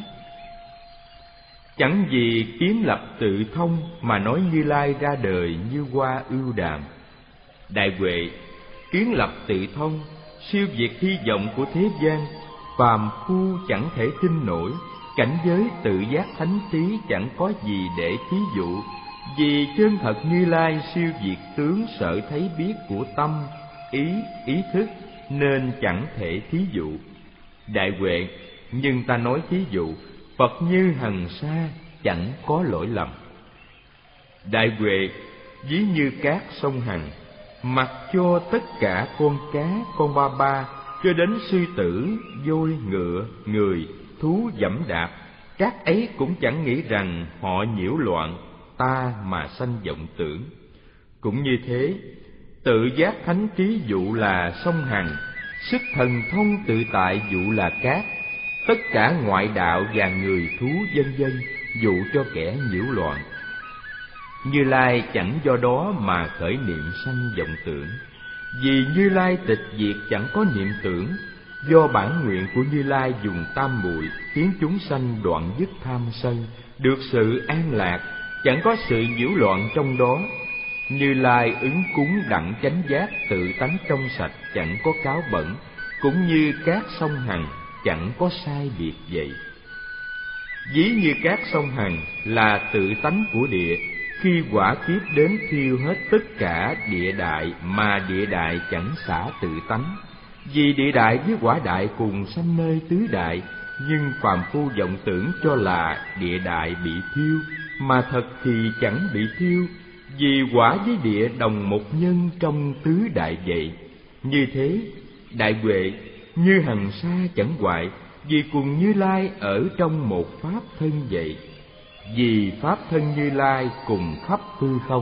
Chẳng vì kiến lập tự thông mà nói Như Lai ra đời như hoa ưu đàm. Đại Huệ, kiến lập tự thông, siêu việt hy vọng của thế gian, phàm phu chẳng thể tin nổi, cảnh giới tự giác thánh trí chẳng có gì để thí dụ. Vì chân thật Như Lai siêu việt tướng sở thấy biết của tâm, ý, ý thức, nên chẳng thể thí dụ. Đại Huệ, nhưng ta nói thí dụ, Phật như hằng sa, chẳng có lỗi lầm. Đại Huệ, ví như cát sông Hằng, mặc cho tất cả con cá, con ba ba, cho đến sư tử, voi, ngựa, người, thú dẫm đạp, các ấy cũng chẳng nghĩ rằng họ nhiễu loạn ta mà sanh vọng tưởng. Cũng như thế, tự giác thánh trí dụ là sông Hằng, sức thần thông tự tại dụ là cát, tất cả ngoại đạo và người thú vân vân dụ cho kẻ nhiễu loạn. Như Lai chẳng do đó mà khởi niệm sanh vọng tưởng, vì Như Lai tịch diệt chẳng có niệm tưởng. Do bản nguyện của Như Lai dùng tam muội khiến chúng sanh đoạn dứt tham sân, được sự an lạc, chẳng có sự nhiễu loạn trong đó. Như Lai ứng cúng đặng chánh giác, tự tánh trong sạch, chẳng có cáo bẩn, cũng như cát sông Hằng chẳng có sai biệt vậy. Ví như cát sông Hằng là tự tánh của địa, khi quả kiếp đến thiêu hết tất cả địa đại, mà địa đại chẳng xả tự tánh. Vì địa đại với quả đại cùng sanh nơi tứ đại, nhưng phàm phu vọng tưởng cho là địa đại bị thiêu, mà thật thì chẳng bị thiêu, vì quả với địa đồng một nhân trong tứ đại vậy. Như thế, đại huệ như hằng sa chẳng hoại, vì cùng Như Lai ở trong một pháp thân vậy. Vì pháp thân Như Lai cùng khắp hư không.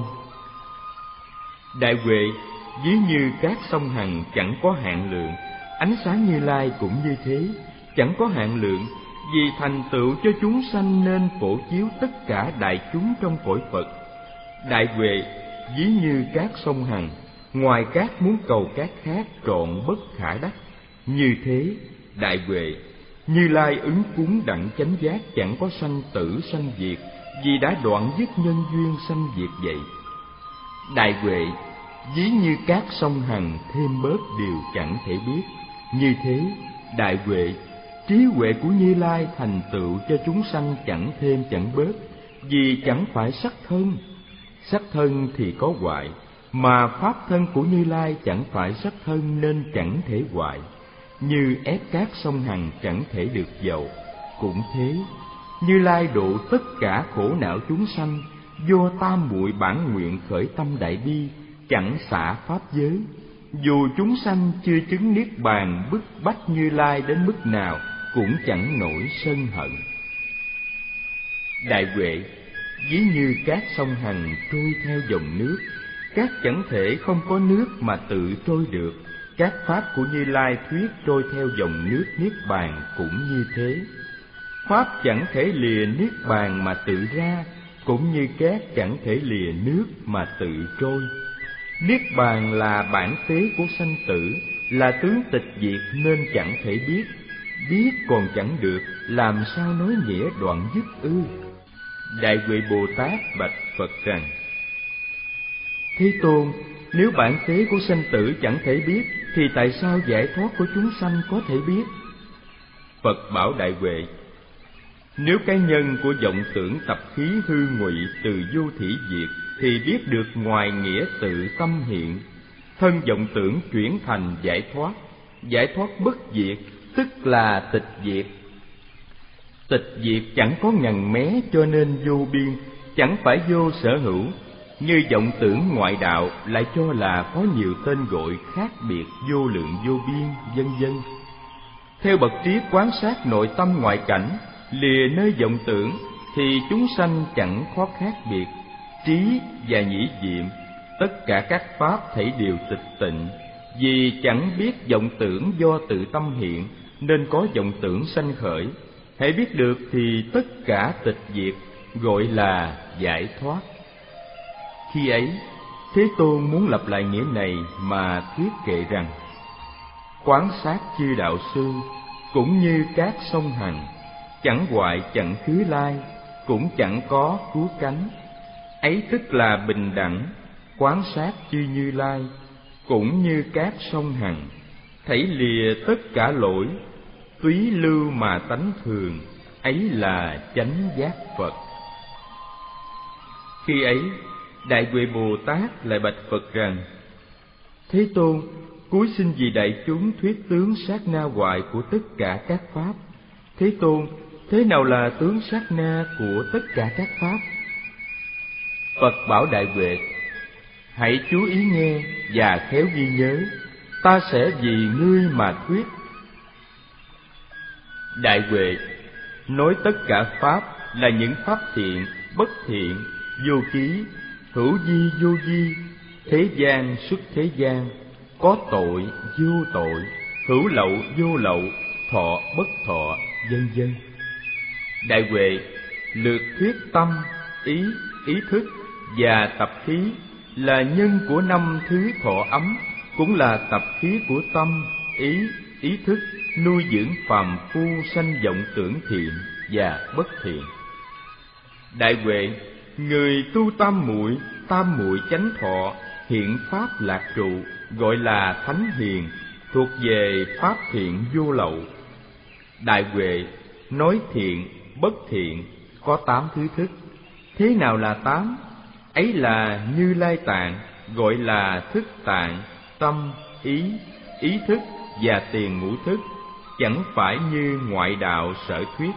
Đại huệ ví như các sông Hằng chẳng có hạn lượng, ánh sáng Như Lai cũng như thế, chẳng có hạn lượng. Vì thành tựu cho chúng sanh nên phổ chiếu tất cả đại chúng trong cõi Phật. Đại huệ ví như các sông Hằng, ngoài cát muốn cầu cát khác trọn bất khả đắc. Như thế, đại huệ Như Lai ứng cúng đặng chánh giác, chẳng có sanh tử sanh diệt, vì đã đoạn dứt nhân duyên sanh diệt vậy. Đại huệ ví như các sông Hằng, thêm bớt điều chẳng thể biết. Như thế, đại huệ trí huệ của Như Lai thành tựu cho chúng sanh chẳng thêm chẳng bớt, vì chẳng phải sắc thân. Sắc thân thì có hoại, mà pháp thân của Như Lai chẳng phải sắc thân nên chẳng thể hoại. Như ép cát sông Hằng chẳng thể được dầu, cũng thế, Như Lai độ tất cả khổ não chúng sanh, do tam muội bản nguyện khởi tâm đại bi, chẳng xả pháp giới. Dù chúng sanh chưa chứng niết bàn, bức bách Như Lai đến mức nào cũng chẳng nổi sân hận. Đại huệ ví như các sông Hằng trôi theo dòng nước, cát chẳng thể không có nước mà tự trôi được. Các pháp của Như Lai thuyết trôi theo dòng nước niết bàn cũng như thế. Pháp chẳng thể lìa niết bàn mà tự ra, cũng như cát chẳng thể lìa nước mà tự trôi. Niết bàn là bản tế của sanh tử, là tướng tịch diệt nên chẳng thể biết. Biết còn chẳng được, làm sao nói nghĩa đoạn dứt ư? Đại huệ Bồ Tát bạch Phật rằng: Thế Tôn, nếu bản tế của sanh tử chẳng thể biết, thì tại sao giải thoát của chúng sanh có thể biết? Phật bảo đại huệ: Nếu cái nhân của vọng tưởng tập khí hư ngụy từ vô thỉ diệt, thì biết được ngoài nghĩa tự tâm hiện. Thân vọng tưởng chuyển thành giải thoát, giải thoát bất diệt, tức là tịch diệt. Tịch diệt chẳng có ngần mé cho nên vô biên, chẳng phải vô sở hữu. Như vọng tưởng ngoại đạo lại cho là có nhiều tên gọi khác biệt, vô lượng vô biên, vân vân. Theo bậc trí quán sát nội tâm ngoại cảnh, lìa nơi vọng tưởng, thì chúng sanh chẳng khó khác biệt. Trí và nhĩ diệm, tất cả các pháp thảy đều tịch tịnh. Vì chẳng biết vọng tưởng do tự tâm hiện, nên có vọng tưởng sanh khởi. Hãy biết được thì tất cả tịch diệt, gọi là giải thoát. Khi ấy, Thế Tôn muốn lặp lại nghĩa này mà thuyết kệ rằng: Quán sát chư đạo sư, cũng như các sông Hằng, chẳng hoại chẳng khứ lai, cũng chẳng có cứu cánh. Ấy tức là bình đẳng, quán sát chư Như Lai, cũng như các sông Hằng, thảy lìa tất cả lỗi, túy lưu mà tánh thường, ấy là chánh giác Phật. Khi ấy, Đại huệ Bồ Tát lại bạch Phật rằng: Thế Tôn, cúi xin vì đại chúng thuyết tướng sát na hoại của tất cả các pháp. Thế Tôn, thế nào là tướng sát na của tất cả các pháp? Phật bảo đại huệ: Hãy chú ý nghe và khéo ghi nhớ, ta sẽ vì ngươi mà thuyết. Đại huệ nói tất cả pháp là những pháp thiện, bất thiện, vô ký, hữu vi vô vi, thế gian xuất thế gian, có tội vô tội, hữu lậu vô lậu, thọ bất thọ, vân vân. Đại Huệ lược thuyết tâm, ý, ý thức và tập khí là nhân của năm thứ thọ ấm, cũng là tập khí của tâm, ý, ý thức nuôi dưỡng phàm phu sanh vọng tưởng thiện và bất thiện. Đại Huệ, người tu tam muội, tam muội chánh thọ, hiện pháp lạc trụ, gọi là thánh hiền, thuộc về pháp thiện vô lậu. Đại Huệ nói thiện, bất thiện có tám thứ thức. Thế nào là tám? Ấy là Như Lai tạng, gọi là thức tạng, tâm, ý, ý thức và tiền ngũ thức, chẳng phải như ngoại đạo sở thuyết.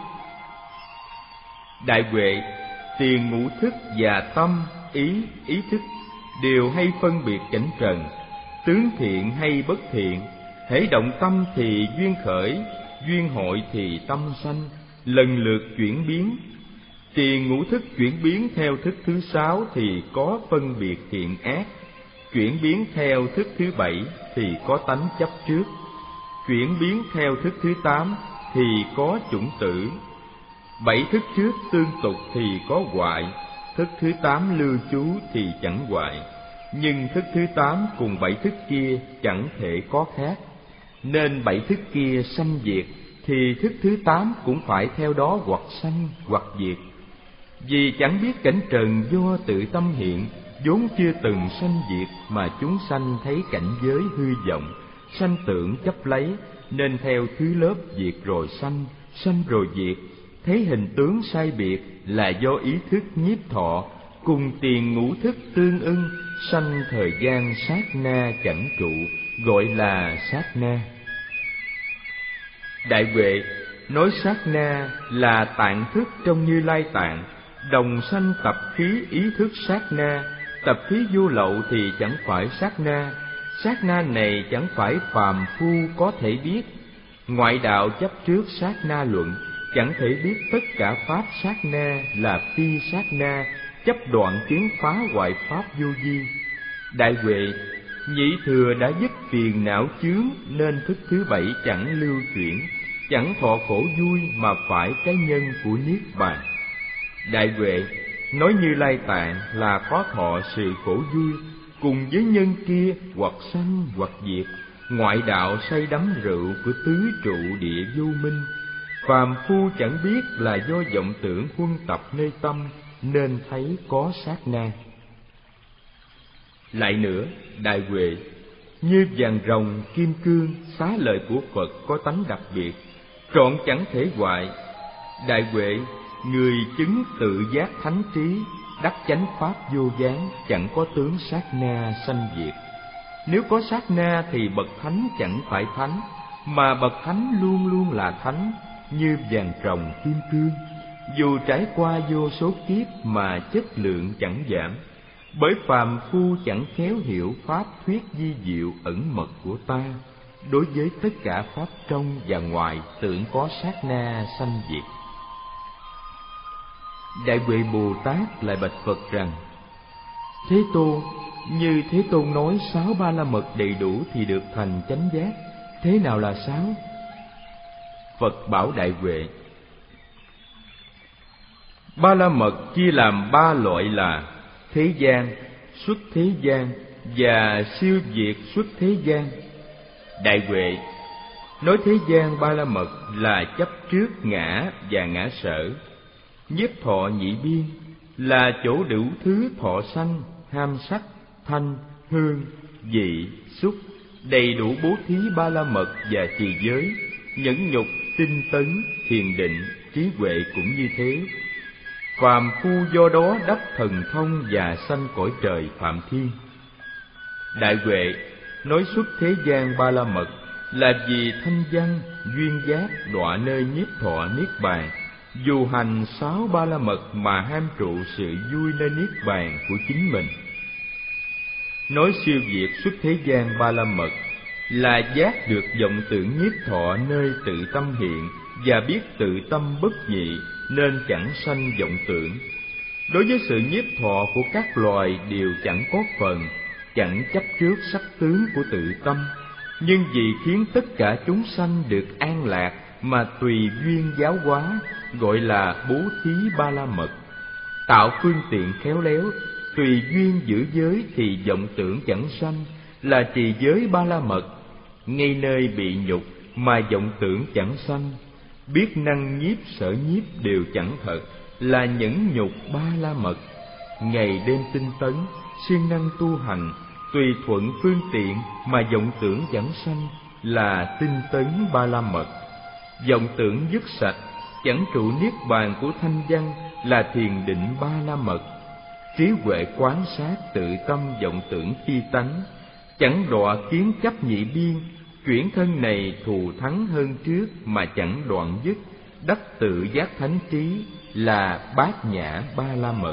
Đại Huệ, tiền ngũ thức và tâm, ý, ý thức đều hay phân biệt cảnh trần, tướng thiện hay bất thiện. Hễ động tâm thì duyên khởi, duyên hội thì tâm sanh, lần lượt chuyển biến. Tiền ngũ thức chuyển biến theo thức thứ sáu thì có phân biệt thiện ác, chuyển biến theo thức thứ bảy thì có tánh chấp trước, chuyển biến theo thức thứ tám thì có chủng tử. Bảy thức trước tương tục thì có hoại, thức thứ tám lưu trú thì chẳng hoại. Nhưng thức thứ tám cùng bảy thức kia chẳng thể có khác, nên bảy thức kia sanh diệt thì thức thứ tám cũng phải theo đó hoặc sanh hoặc diệt. Vì chẳng biết cảnh trần do tự tâm hiện, vốn chưa từng sanh diệt, mà chúng sanh thấy cảnh giới hư vọng, sanh tưởng chấp lấy, nên theo thứ lớp diệt rồi sanh, sanh rồi diệt. Thấy hình tướng sai biệt là do ý thức nhiếp thọ, cùng tiền ngũ thức tương ưng, sanh thời gian sát na chẳng trụ, gọi là sát na. Đại Huệ nói sát na là tạng thức trong Như Lai tạng, đồng sanh tập khí ý thức sát na. Tập khí vô lậu thì chẳng phải sát na, sát na này chẳng phải phàm phu có thể biết. Ngoại đạo chấp trước sát na luận, chẳng thể biết tất cả pháp sát na là phi sát na, chấp đoạn kiến phá hoại pháp vô vi. Đại Huệ, nhị thừa đã dứt phiền não chướng, nên thức thứ bảy chẳng lưu chuyển, chẳng thọ khổ vui mà phải cái nhân của niết bàn. Đại Huệ nói Như Lai tạng là có thọ sự khổ vui, cùng với nhân kia hoặc sanh hoặc diệt. Ngoại đạo say đắm rượu của tứ trụ địa vô minh, phàm phu chẳng biết là do vọng tưởng huân tập nơi tâm, nên thấy có sát na. Lại nữa, Đại Huệ, như vàng rồng, kim cương, xá lợi của Phật có tánh đặc biệt, trọn chẳng thể hoại. Đại Huệ, người chứng tự giác thánh trí, đắc chánh pháp vô gián, chẳng có tướng sát na sanh diệt. Nếu có sát na thì bậc thánh chẳng phải thánh, mà bậc thánh luôn luôn là thánh, như vàng rồng kim cương, dù trải qua vô số kiếp mà chất lượng chẳng giảm. Bởi phàm phu chẳng khéo hiểu pháp thuyết di diệu ẩn mật của ta, đối với tất cả pháp trong và ngoài tưởng có sát na sanh diệt. Đại Huệ Bồ Tát lại bạch Phật rằng: Thế Tôn, như Thế Tôn nói sáu ba la mật đầy đủ thì được thành chánh giác, thế nào là sáu? Phật bảo Đại Huệ: ba la mật chia làm ba loại là thế gian, xuất thế gian và siêu việt xuất thế gian. Đại Huệ, nói thế gian ba la mật là chấp trước ngã và ngã sở. Nhiếp thọ nhị biên là chỗ đủ thứ thọ sanh, ham sắc, thanh, hương, vị, xúc, đầy đủ bố thí ba la mật và trì giới, nhẫn nhục, tinh tấn, thiền định, trí huệ cũng như thế. Phàm phu do đó đắc thần thông và sanh cõi trời phạm thiên. Đại Huệ nói xuất thế gian ba la mật là vì thanh văn, duyên giác đọa nơi nhiếp thọ niết bàn, dù hành sáu ba la mật mà ham trụ sự vui nơi niết bàn của chính mình. Nói siêu việt xuất thế gian ba la mật là giác được vọng tưởng nhiếp thọ nơi tự tâm hiện, và biết tự tâm bất nhị nên chẳng sanh vọng tưởng. Đối với sự nhiếp thọ của các loài đều chẳng có phần, chẳng chấp trước sắc tướng của tự tâm, nhưng vì khiến tất cả chúng sanh được an lạc mà tùy duyên giáo hóa, gọi là bố thí ba la mật. Tạo phương tiện khéo léo, tùy duyên giữ giới thì vọng tưởng chẳng sanh, là trì giới ba la mật. Ngay nơi bị nhục mà vọng tưởng chẳng sanh, biết năng nhiếp sở nhiếp đều chẳng thật, là nhẫn nhục ba la mật. Ngày đêm tinh tấn, siêng năng tu hành, tùy thuận phương tiện mà vọng tưởng chẳng sanh, là tinh tấn ba la mật. Vọng tưởng dứt sạch, chẳng trụ niết bàn của thanh văn, là thiền định ba la mật. Trí huệ quán sát tự tâm vọng tưởng chi tánh, chẳng đọa kiến chấp nhị biên. Chuyển thân này thù thắng hơn trước mà chẳng đoạn dứt, đắc tự giác thánh trí, là bát nhã ba la mật.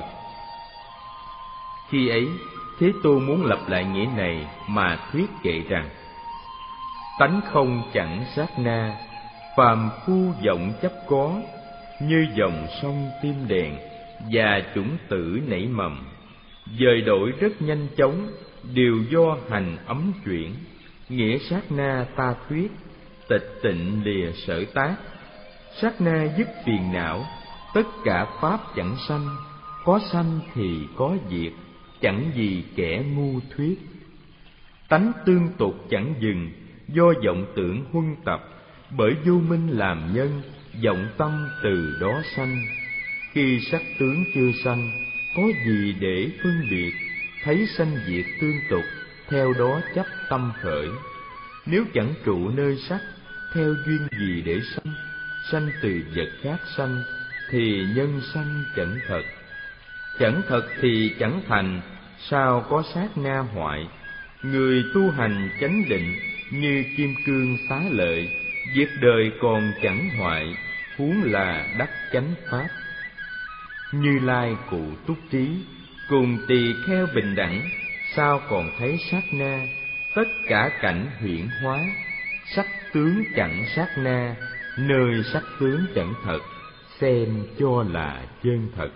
Khi ấy, Thế Tôn muốn lặp lại nghĩa này mà thuyết kệ rằng: tánh không chẳng sát na, phàm phu vọng chấp có, như dòng sông tim đèn và chủng tử nảy mầm, dời đổi rất nhanh chóng, đều do hành ấm chuyển. Nghĩa sát na ta thuyết, tịch tịnh lìa sở tác. Sát na dứt phiền não, tất cả pháp chẳng sanh, có sanh thì có diệt, chẳng gì kẻ ngu thuyết. Tánh tương tục chẳng dừng, do vọng tưởng huân tập, bởi vô minh làm nhân, vọng tâm từ đó sanh. Khi sắc tướng chưa sanh, có gì để phân biệt, thấy sanh diệt tương tục, theo đó chấp tâm khởi. Nếu chẳng trụ nơi sắc, theo duyên gì để sanh, sanh từ vật khác sanh, thì nhân sanh chẳng thật. Chẳng thật thì chẳng thành, sao có sát na hoại. Người tu hành chánh định, như kim cương xá lợi, việc đời còn chẳng hoại, huống là đắc chánh pháp. Như Lai cụ túc trí, cùng tỳ kheo bình đẳng, sao còn thấy sát na. Tất cả cảnh huyễn hóa, sắc tướng chẳng sát na, nơi sắc tướng chẳng thật, xem cho là chân thật.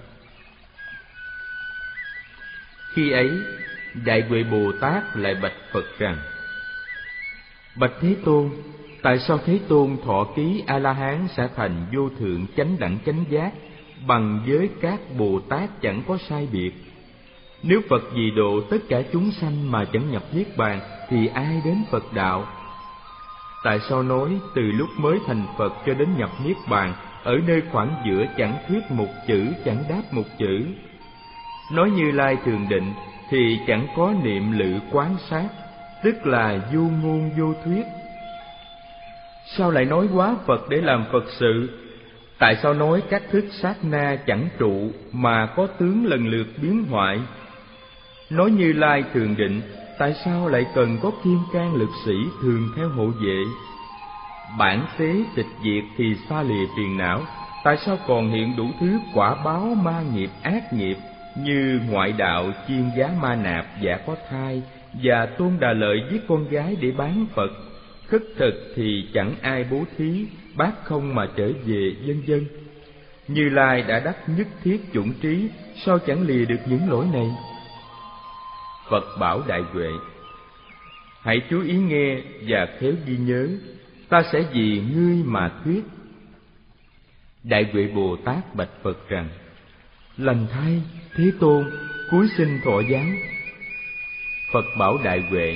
Khi ấy, Đại Huệ Bồ Tát lại bạch Phật rằng: bạch Thế Tôn, tại sao Thế Tôn thọ ký A-la-hán sẽ thành vô thượng chánh đẳng chánh giác, bằng với các Bồ Tát chẳng có sai biệt? Nếu Phật vì độ tất cả chúng sanh mà chẳng nhập niết bàn, thì ai đến Phật đạo? Tại sao nói từ lúc mới thành Phật cho đến nhập niết bàn, ở nơi khoảng giữa chẳng thuyết một chữ, chẳng đáp một chữ? Nói Như Lai thường định thì chẳng có niệm lự quán sát, tức là vô ngôn vô thuyết. Sao lại nói quá Phật để làm Phật sự? Tại sao nói các thức sát na chẳng trụ mà có tướng lần lượt biến hoại? Nói Như Lai thường định, tại sao lại cần có kim cang lực sĩ thường theo hộ vệ? Bản tế tịch diệt thì xa lìa phiền não, tại sao còn hiện đủ thứ quả báo ma nghiệp ác nghiệp, như ngoại đạo chiên giá ma nạp giả có thai, và Tôn Đà Lợi giết con gái để bán Phật, khất thực thì chẳng ai bố thí, bát không mà trở về, vân vân. Như Lai đã đắc nhất thiết chủng trí, sao chẳng lìa được những lỗi này? Phật bảo Đại Huệ: hãy chú ý nghe và khéo ghi nhớ, ta sẽ vì ngươi mà thuyết. Đại Huệ Bồ Tát bạch Phật rằng: lành thay, Thế Tôn, cúi xin thọ giáo. Phật bảo Đại Huệ: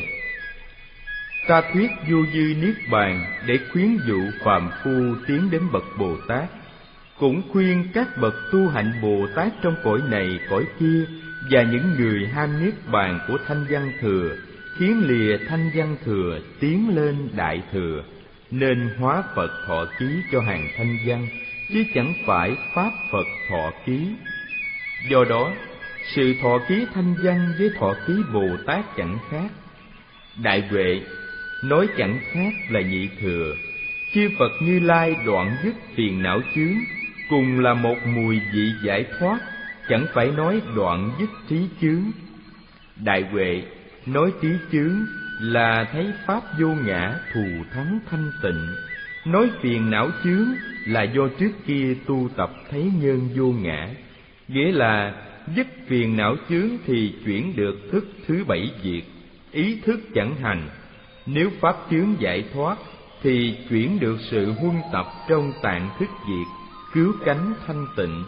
ta thuyết vô dư niết bàn để khuyến dụ phàm phu tiến đến bậc Bồ Tát, cũng khuyên các bậc tu hạnh Bồ Tát trong cõi này cõi kia, và những người ham niết bàn của thanh văn thừa, khiến lìa thanh văn thừa tiến lên đại thừa, nên hóa Phật thọ ký cho hàng thanh văn, chứ chẳng phải pháp Phật thọ ký. Do đó, sự thọ ký thanh văn với thọ ký Bồ Tát chẳng khác. Đại Huệ, nói chẳng khác là nhị thừa. Chư Phật Như Lai đoạn dứt phiền não chướng, cùng là một mùi vị giải thoát, chẳng phải nói đoạn dứt trí chướng. Đại Huệ, nói trí chướng là thấy pháp vô ngã thù thắng thanh tịnh. Nói phiền não chướng là do trước kia tu tập thấy nhân vô ngã, nghĩa là dứt phiền não chướng thì chuyển được thức thứ bảy diệt, ý thức chẳng hành. Nếu pháp chướng giải thoát thì chuyển được sự huân tập trong tạng thức diệt, cứu cánh thanh tịnh.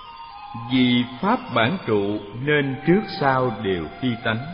Vì pháp bản trụ nên trước sau đều phi tánh.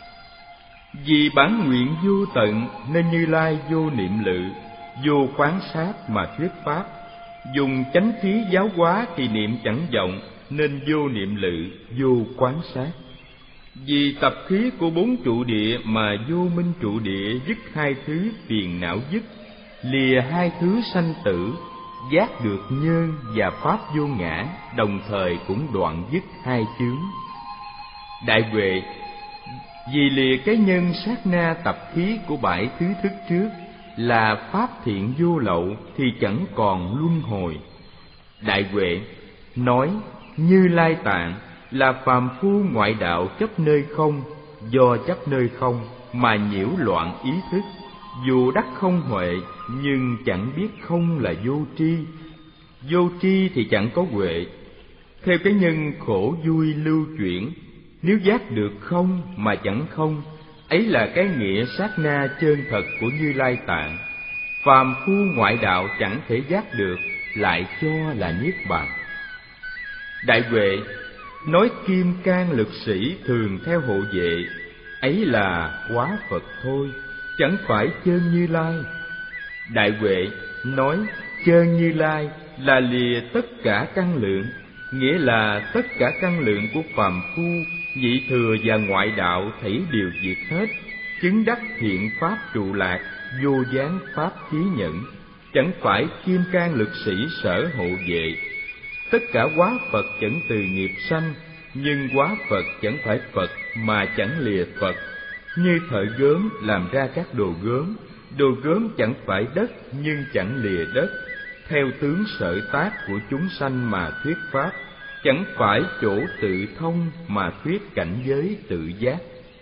Vì bản nguyện vô tận nên Như Lai vô niệm lự, vô quán sát mà thuyết pháp. Dùng chánh khí giáo hóa thì niệm chẳng vọng, nên vô niệm lự, vô quán sát. Vì tập khí của bốn trụ địa mà vô minh trụ địa dứt hai thứ phiền não dứt, lìa hai thứ sanh tử, giác được nhân và pháp vô ngã, đồng thời cũng đoạn dứt hai chướng. Đại Huệ, vì lìa cái nhân sát na tập khí của bảy thứ thức trước là pháp thiện vô lậu thì chẳng còn luân hồi. Đại Huệ nói Như Lai Tạng là phàm phu ngoại đạo chấp nơi không, do chấp nơi không mà nhiễu loạn ý thức, dù đắc không huệ nhưng chẳng biết không là vô tri, vô tri thì chẳng có huệ. Theo cái nhân khổ vui lưu chuyển, nếu giác được không mà chẳng không, ấy là cái nghĩa sát na chân thật của Như Lai Tạng. Phàm phu ngoại đạo chẳng thể giác được, lại cho là niết bàn. Đại Huệ nói kim cang lực sĩ thường theo hộ vệ, ấy là quá Phật thôi, chẳng phải chân Như Lai. Đại Huệ nói chân Như Lai là lìa tất cả căn lượng, nghĩa là tất cả căn lượng của phàm phu, nhị thừa và ngoại đạo thảy đều diệt hết, chứng đắc thiện pháp trụ lạc, vô gián pháp chí nhẫn, chẳng phải kim cang lực sĩ sở hộ vệ. Tất cả hóa Phật chẳng từ nghiệp sanh, nhưng hóa Phật chẳng phải Phật mà chẳng lìa Phật. Như thợ gốm làm ra các đồ gốm, đồ gốm chẳng phải đất nhưng chẳng lìa đất, theo tướng sở tác của chúng sanh mà thuyết pháp, chẳng phải chỗ tự thông mà thuyết cảnh giới tự giác.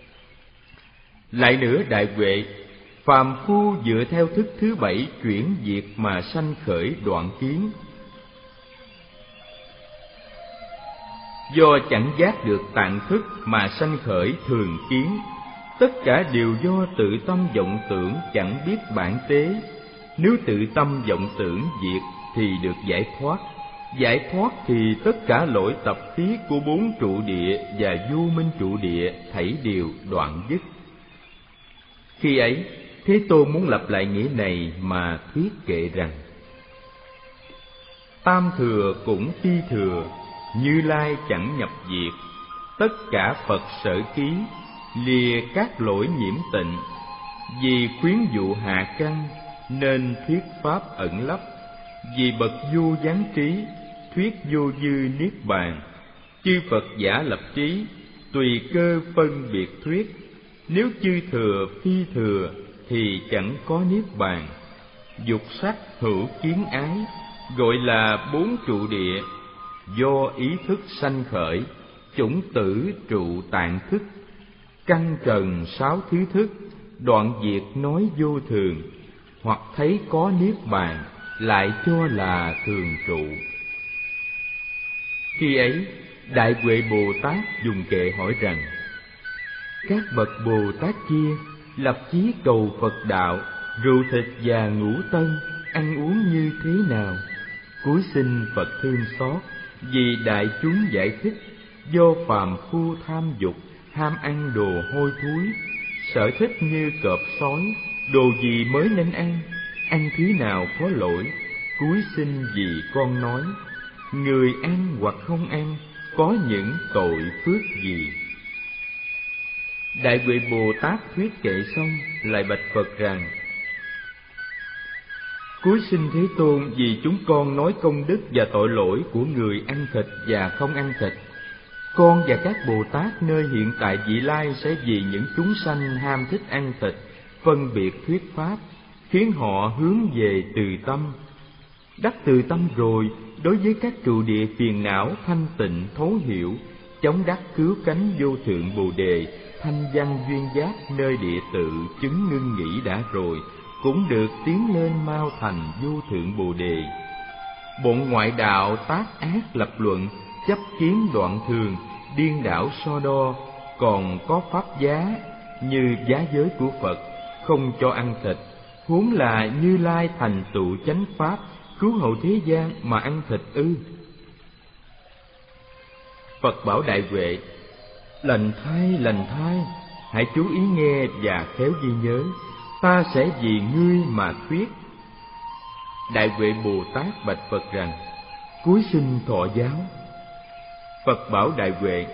Lại nữa Đại Huệ, phàm phu dựa theo thức thứ bảy chuyển diệt mà sanh khởi đoạn kiến, do chẳng giác được tạng thức mà sanh khởi thường kiến. Tất cả đều do tự tâm vọng tưởng chẳng biết bản tế. Nếu tự tâm vọng tưởng diệt thì được giải thoát. Giải thoát thì tất cả lỗi tập khí của bốn trụ địa và vô minh trụ địa thảy đều đoạn dứt. Khi ấy, Thế Tôn muốn lặp lại nghĩa này mà thuyết kệ rằng: tam thừa cũng phi thừa, Như Lai chẳng nhập diệt. Tất cả Phật sở ký, lìa các lỗi nhiễm tịnh. Vì khuyến dụ hạ căn, nên thuyết pháp ẩn lấp. Vì bậc vô gián trí, thuyết vô dư niết bàn. Chư Phật giả lập trí, tùy cơ phân biệt thuyết. Nếu chư thừa phi thừa, thì chẳng có niết bàn. Dục sắc hữu kiến ái, gọi là bốn trụ địa. Do ý thức sanh khởi, chủng tử trụ tạng thức. Căn trần sáu thứ thức, đoạn diệt nói vô thường. Hoặc thấy có niết bàn, lại cho là thường trụ. Khi ấy, Đại Huệ Bồ Tát dùng kệ hỏi rằng: các bậc Bồ Tát kia lập chí cầu Phật đạo, rượu thịt và ngũ tân ăn uống như thế nào? Cúi xin Phật thương xót, vì đại chúng giải thích. Do phàm phu tham dục, ham ăn đồ hôi thối, sở thích như cọp sói, đồ gì mới nên ăn, ăn thứ nào có lỗi. Cúi xin vì con nói, người ăn hoặc không ăn có những tội phước gì? Đại Huệ Bồ Tát thuyết kệ xong, lại bạch Phật rằng: cúi xin Thế Tôn, vì chúng con nói công đức và tội lỗi của người ăn thịt và không ăn thịt. Con và các Bồ Tát nơi hiện tại vị lai sẽ vì những chúng sanh ham thích ăn thịt, phân biệt thuyết pháp, khiến họ hướng về từ tâm. Đắc từ tâm rồi, đối với các trụ địa phiền não thanh tịnh thấu hiểu, chống đắc cứu cánh vô thượng Bồ Đề, thanh văn duyên giác nơi địa tự chứng ngưng nghĩ đã rồi, cũng được tiến lên mau thành vô thượng Bồ Đề. Bọn ngoại đạo tác ác lập luận, chấp kiến đoạn thường, điên đảo so đo, còn có pháp giá như giá giới của Phật, không cho ăn thịt, huống là Như Lai thành tựu chánh pháp, cứu hộ thế gian mà ăn thịt ư? Phật bảo Đại Huệ: Lành thay, lành thay, hãy chú ý nghe và khéo ghi nhớ, ta sẽ vì ngươi mà thuyết. Đại Huệ Bồ Tát bạch Phật rằng: Cúi xin thọ giáo. Phật bảo Đại Huệ: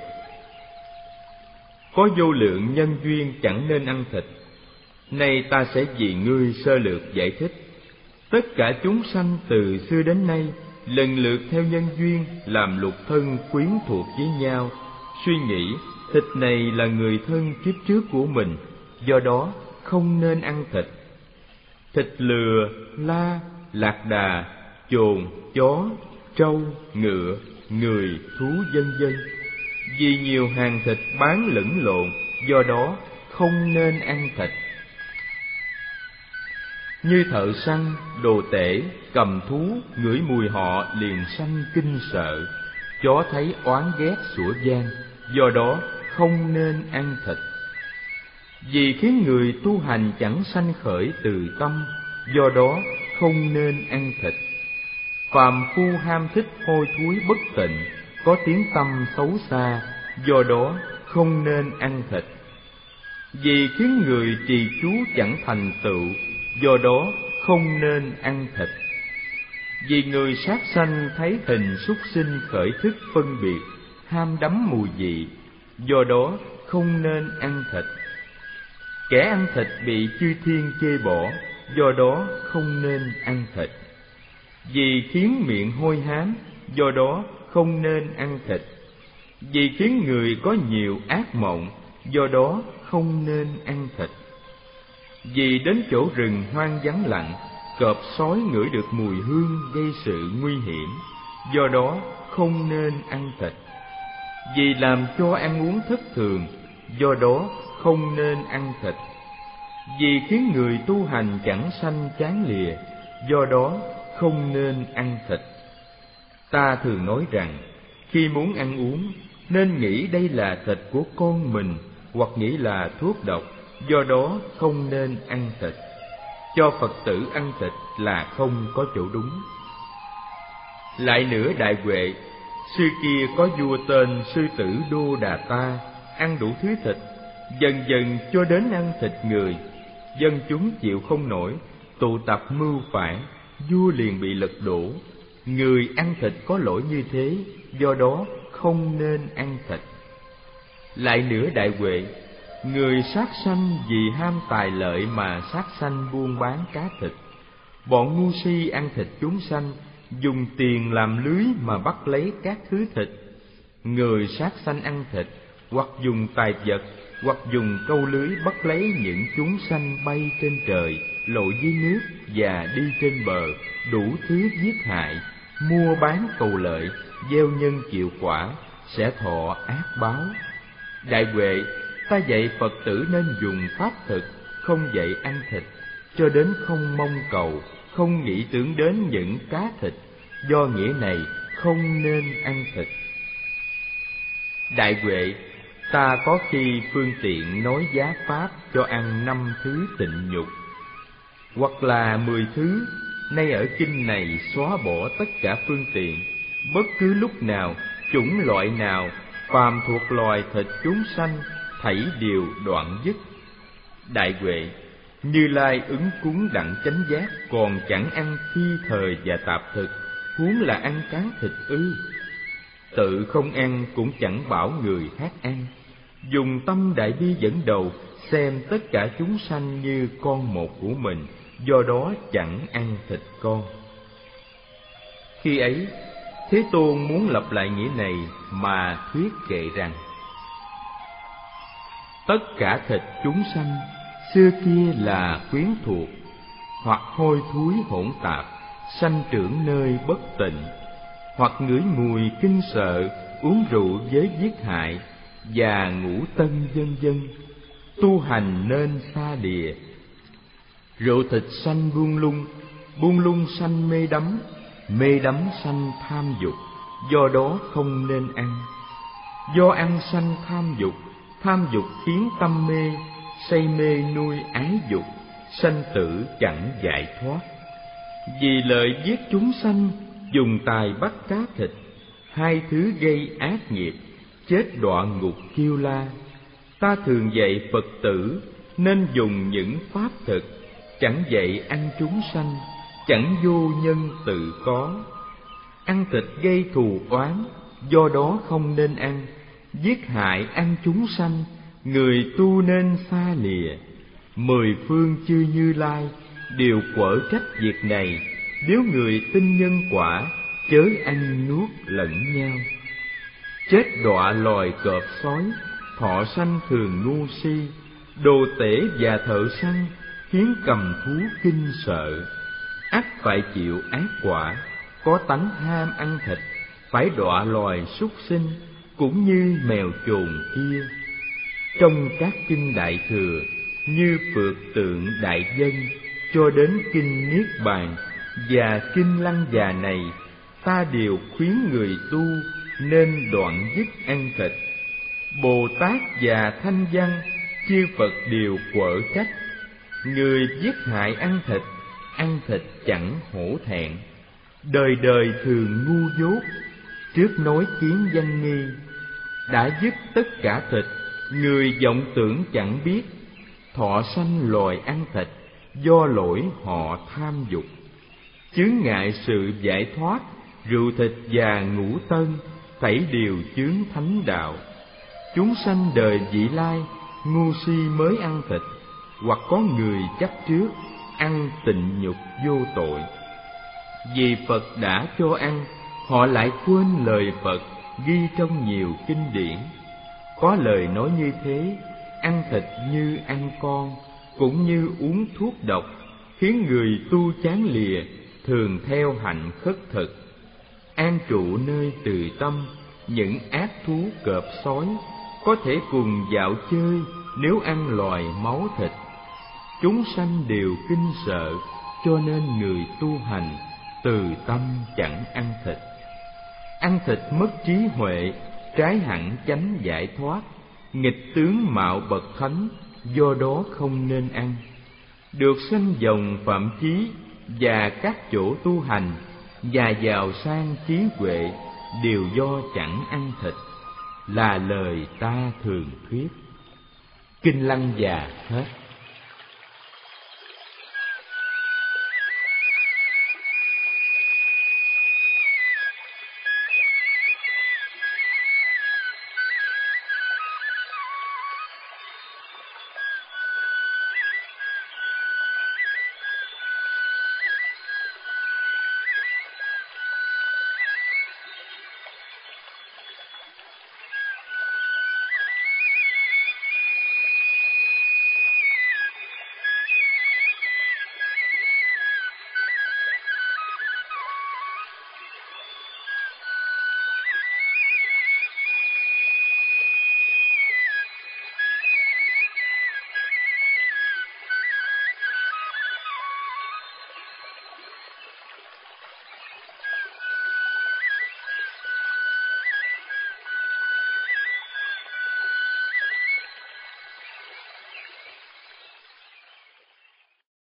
Có vô lượng nhân duyên chẳng nên ăn thịt. Nay ta sẽ vì ngươi sơ lược giải thích. Tất cả chúng sanh từ xưa đến nay lần lượt theo nhân duyên làm lục thân quyến thuộc với nhau, suy nghĩ thịt này là người thân kiếp trước của mình, do đó không nên ăn thịt. Thịt lừa, la, lạc đà, chồn, chó, trâu, ngựa, người, thú vân vân. Vì nhiều hàng thịt bán lẫn lộn, do đó không nên ăn thịt. Như thợ săn, đồ tể, cầm thú, ngửi mùi họ liền sanh kinh sợ. Chó thấy oán ghét sủa vang, do đó không nên ăn thịt. Vì khiến người tu hành chẳng sanh khởi từ tâm, do đó không nên ăn thịt. Phàm phu ham thích hôi thối bất tịnh, có tiếng tâm xấu xa, do đó không nên ăn thịt. Vì khiến người trì chú chẳng thành tựu, do đó không nên ăn thịt. Vì người sát sanh thấy hình súc sinh khởi thức phân biệt, ham đắm mùi vị, do đó không nên ăn thịt. Kẻ ăn thịt bị chư thiên chê bỏ, do đó không nên ăn thịt. Vì khiến miệng hôi hám, do đó không nên ăn thịt. Vì khiến người có nhiều ác mộng, do đó không nên ăn thịt. Vì đến chỗ rừng hoang vắng lặng, cọp sói ngửi được mùi hương gây sự nguy hiểm, do đó không nên ăn thịt. Vì làm cho ăn uống thất thường, do đó không nên ăn thịt. Vì khiến người tu hành chẳng sanh chán lìa, do đó không nên ăn thịt. Ta thường nói rằng, khi muốn ăn uống, nên nghĩ đây là thịt của con mình, hoặc nghĩ là thuốc độc, do đó không nên ăn thịt. Cho Phật tử ăn thịt là không có chỗ đúng. Lại nữa Đại Huệ, xưa kia có vua tên Sư Tử Đô Đà Ta, ăn đủ thứ thịt, dần dần cho đến ăn thịt người. Dân chúng chịu không nổi, tụ tập mưu phản, vua liền bị lật đổ. Người ăn thịt có lỗi như thế, do đó không nên ăn thịt. Lại nữa Đại Huệ, người sát sanh vì ham tài lợi mà sát sanh buôn bán cá thịt. Bọn ngu si ăn thịt chúng sanh, dùng tiền làm lưới mà bắt lấy các thứ thịt. Người sát sanh ăn thịt, hoặc dùng tài vật, hoặc dùng câu lưới bắt lấy những chúng sanh bay trên trời, lội dưới nước và đi trên bờ, đủ thứ giết hại, mua bán cầu lợi, gieo nhân chịu quả, sẽ thọ ác báo. Đại Huệ, ta dạy Phật tử nên dùng pháp thực, không dạy ăn thịt, cho đến không mong cầu, không nghĩ tưởng đến những cá thịt, do nghĩa này không nên ăn thịt. Đại Huệ, ta có khi phương tiện nói giá pháp cho ăn năm thứ tịnh nhục, hoặc là mười thứ. Nay ở kinh này xóa bỏ tất cả phương tiện, bất cứ lúc nào, chủng loại nào, phàm thuộc loài thịt chúng sanh, thảy đều đoạn dứt. Đại Huệ, Như Lai ứng cúng đặng chánh giác, còn chẳng ăn phi thời và tạp thực, huống là ăn cá thịt ư? Tự không ăn cũng chẳng bảo người khác ăn. Dùng tâm đại bi dẫn đầu, xem tất cả chúng sanh như con một của mình, do đó chẳng ăn thịt con. Khi ấy, Thế Tôn muốn lặp lại nghĩa này mà thuyết kệ rằng: tất cả thịt chúng sanh xưa kia là quyến thuộc, hoặc hôi thối hỗn tạp, sanh trưởng nơi bất tịnh, hoặc ngửi mùi kinh sợ, uống rượu với giết hại và ngủ tân vân vân. Tu hành nên xa lìa. Rượu thịt sanh buông lung, buông lung sanh mê đắm, mê đắm sanh tham dục, do đó không nên ăn. Do ăn sanh tham dục, tham dục khiến tâm mê, say mê nuôi ái dục, sanh tử chẳng giải thoát. Vì lợi giết chúng sanh, dùng tài bắt cá thịt, hai thứ gây ác nghiệp, chết đọa ngục Kiêu La. Ta thường dạy Phật tử nên dùng những pháp thực, chẳng dạy ăn chúng sanh, chẳng vô nhân tự có. Ăn thịt gây thù oán, do đó không nên ăn. Giết hại ăn chúng sanh, người tu nên xa lìa. Mười phương chư Như Lai đều quở trách việc này. Nếu người tin nhân quả, chớ ăn nuốt lẫn nhau. Chết đọa loài cọp sói, thọ sanh thường ngu si. Đồ tể và thợ săn, khiến cầm thú kinh sợ. Ắt phải chịu ác quả, có tánh ham ăn thịt, phải đọa loài súc sinh, cũng như mèo chồn kia. Trong các kinh Đại Thừa, như Phược Tượng Đại Dân cho đến kinh Niết Bàn và kinh Lăng Già này, ta đều khuyến người tu nên đoạn dứt ăn thịt. Bồ Tát và Thanh Văn, chư Phật đều quở trách. Người giết hại ăn thịt, ăn thịt chẳng hổ thẹn. Đời đời thường ngu dốt, trước nói kiến văn nghi. Đã dứt tất cả thịt, người vọng tưởng chẳng biết. Thọ sanh loài ăn thịt, do lỗi họ tham dục. Chướng ngại sự giải thoát, rượu thịt và ngũ tân, thảy đều chướng thánh đạo. Chúng sanh đời vị lai, ngu si mới ăn thịt, hoặc có người chấp trước, ăn tịnh nhục vô tội. Vì Phật đã cho ăn, họ lại quên lời Phật ghi trong nhiều kinh điển. Có lời nói như thế, ăn thịt như ăn con, cũng như uống thuốc độc, khiến người tu chán lìa, thường theo hạnh khất thực. An trụ nơi từ tâm, những ác thú cọp sói có thể cùng dạo chơi nếu ăn loài máu thịt. Chúng sanh đều kinh sợ, cho nên người tu hành từ tâm chẳng ăn thịt. Ăn thịt mất trí huệ, trái hẳn chánh giải thoát, nghịch tướng mạo bậc thánh, do đó không nên ăn. Được sanh dòng phạm chí và các chỗ tu hành, và giàu sang trí huệ đều do chẳng ăn thịt, là lời ta thường thuyết. Kinh Lăng Già hết.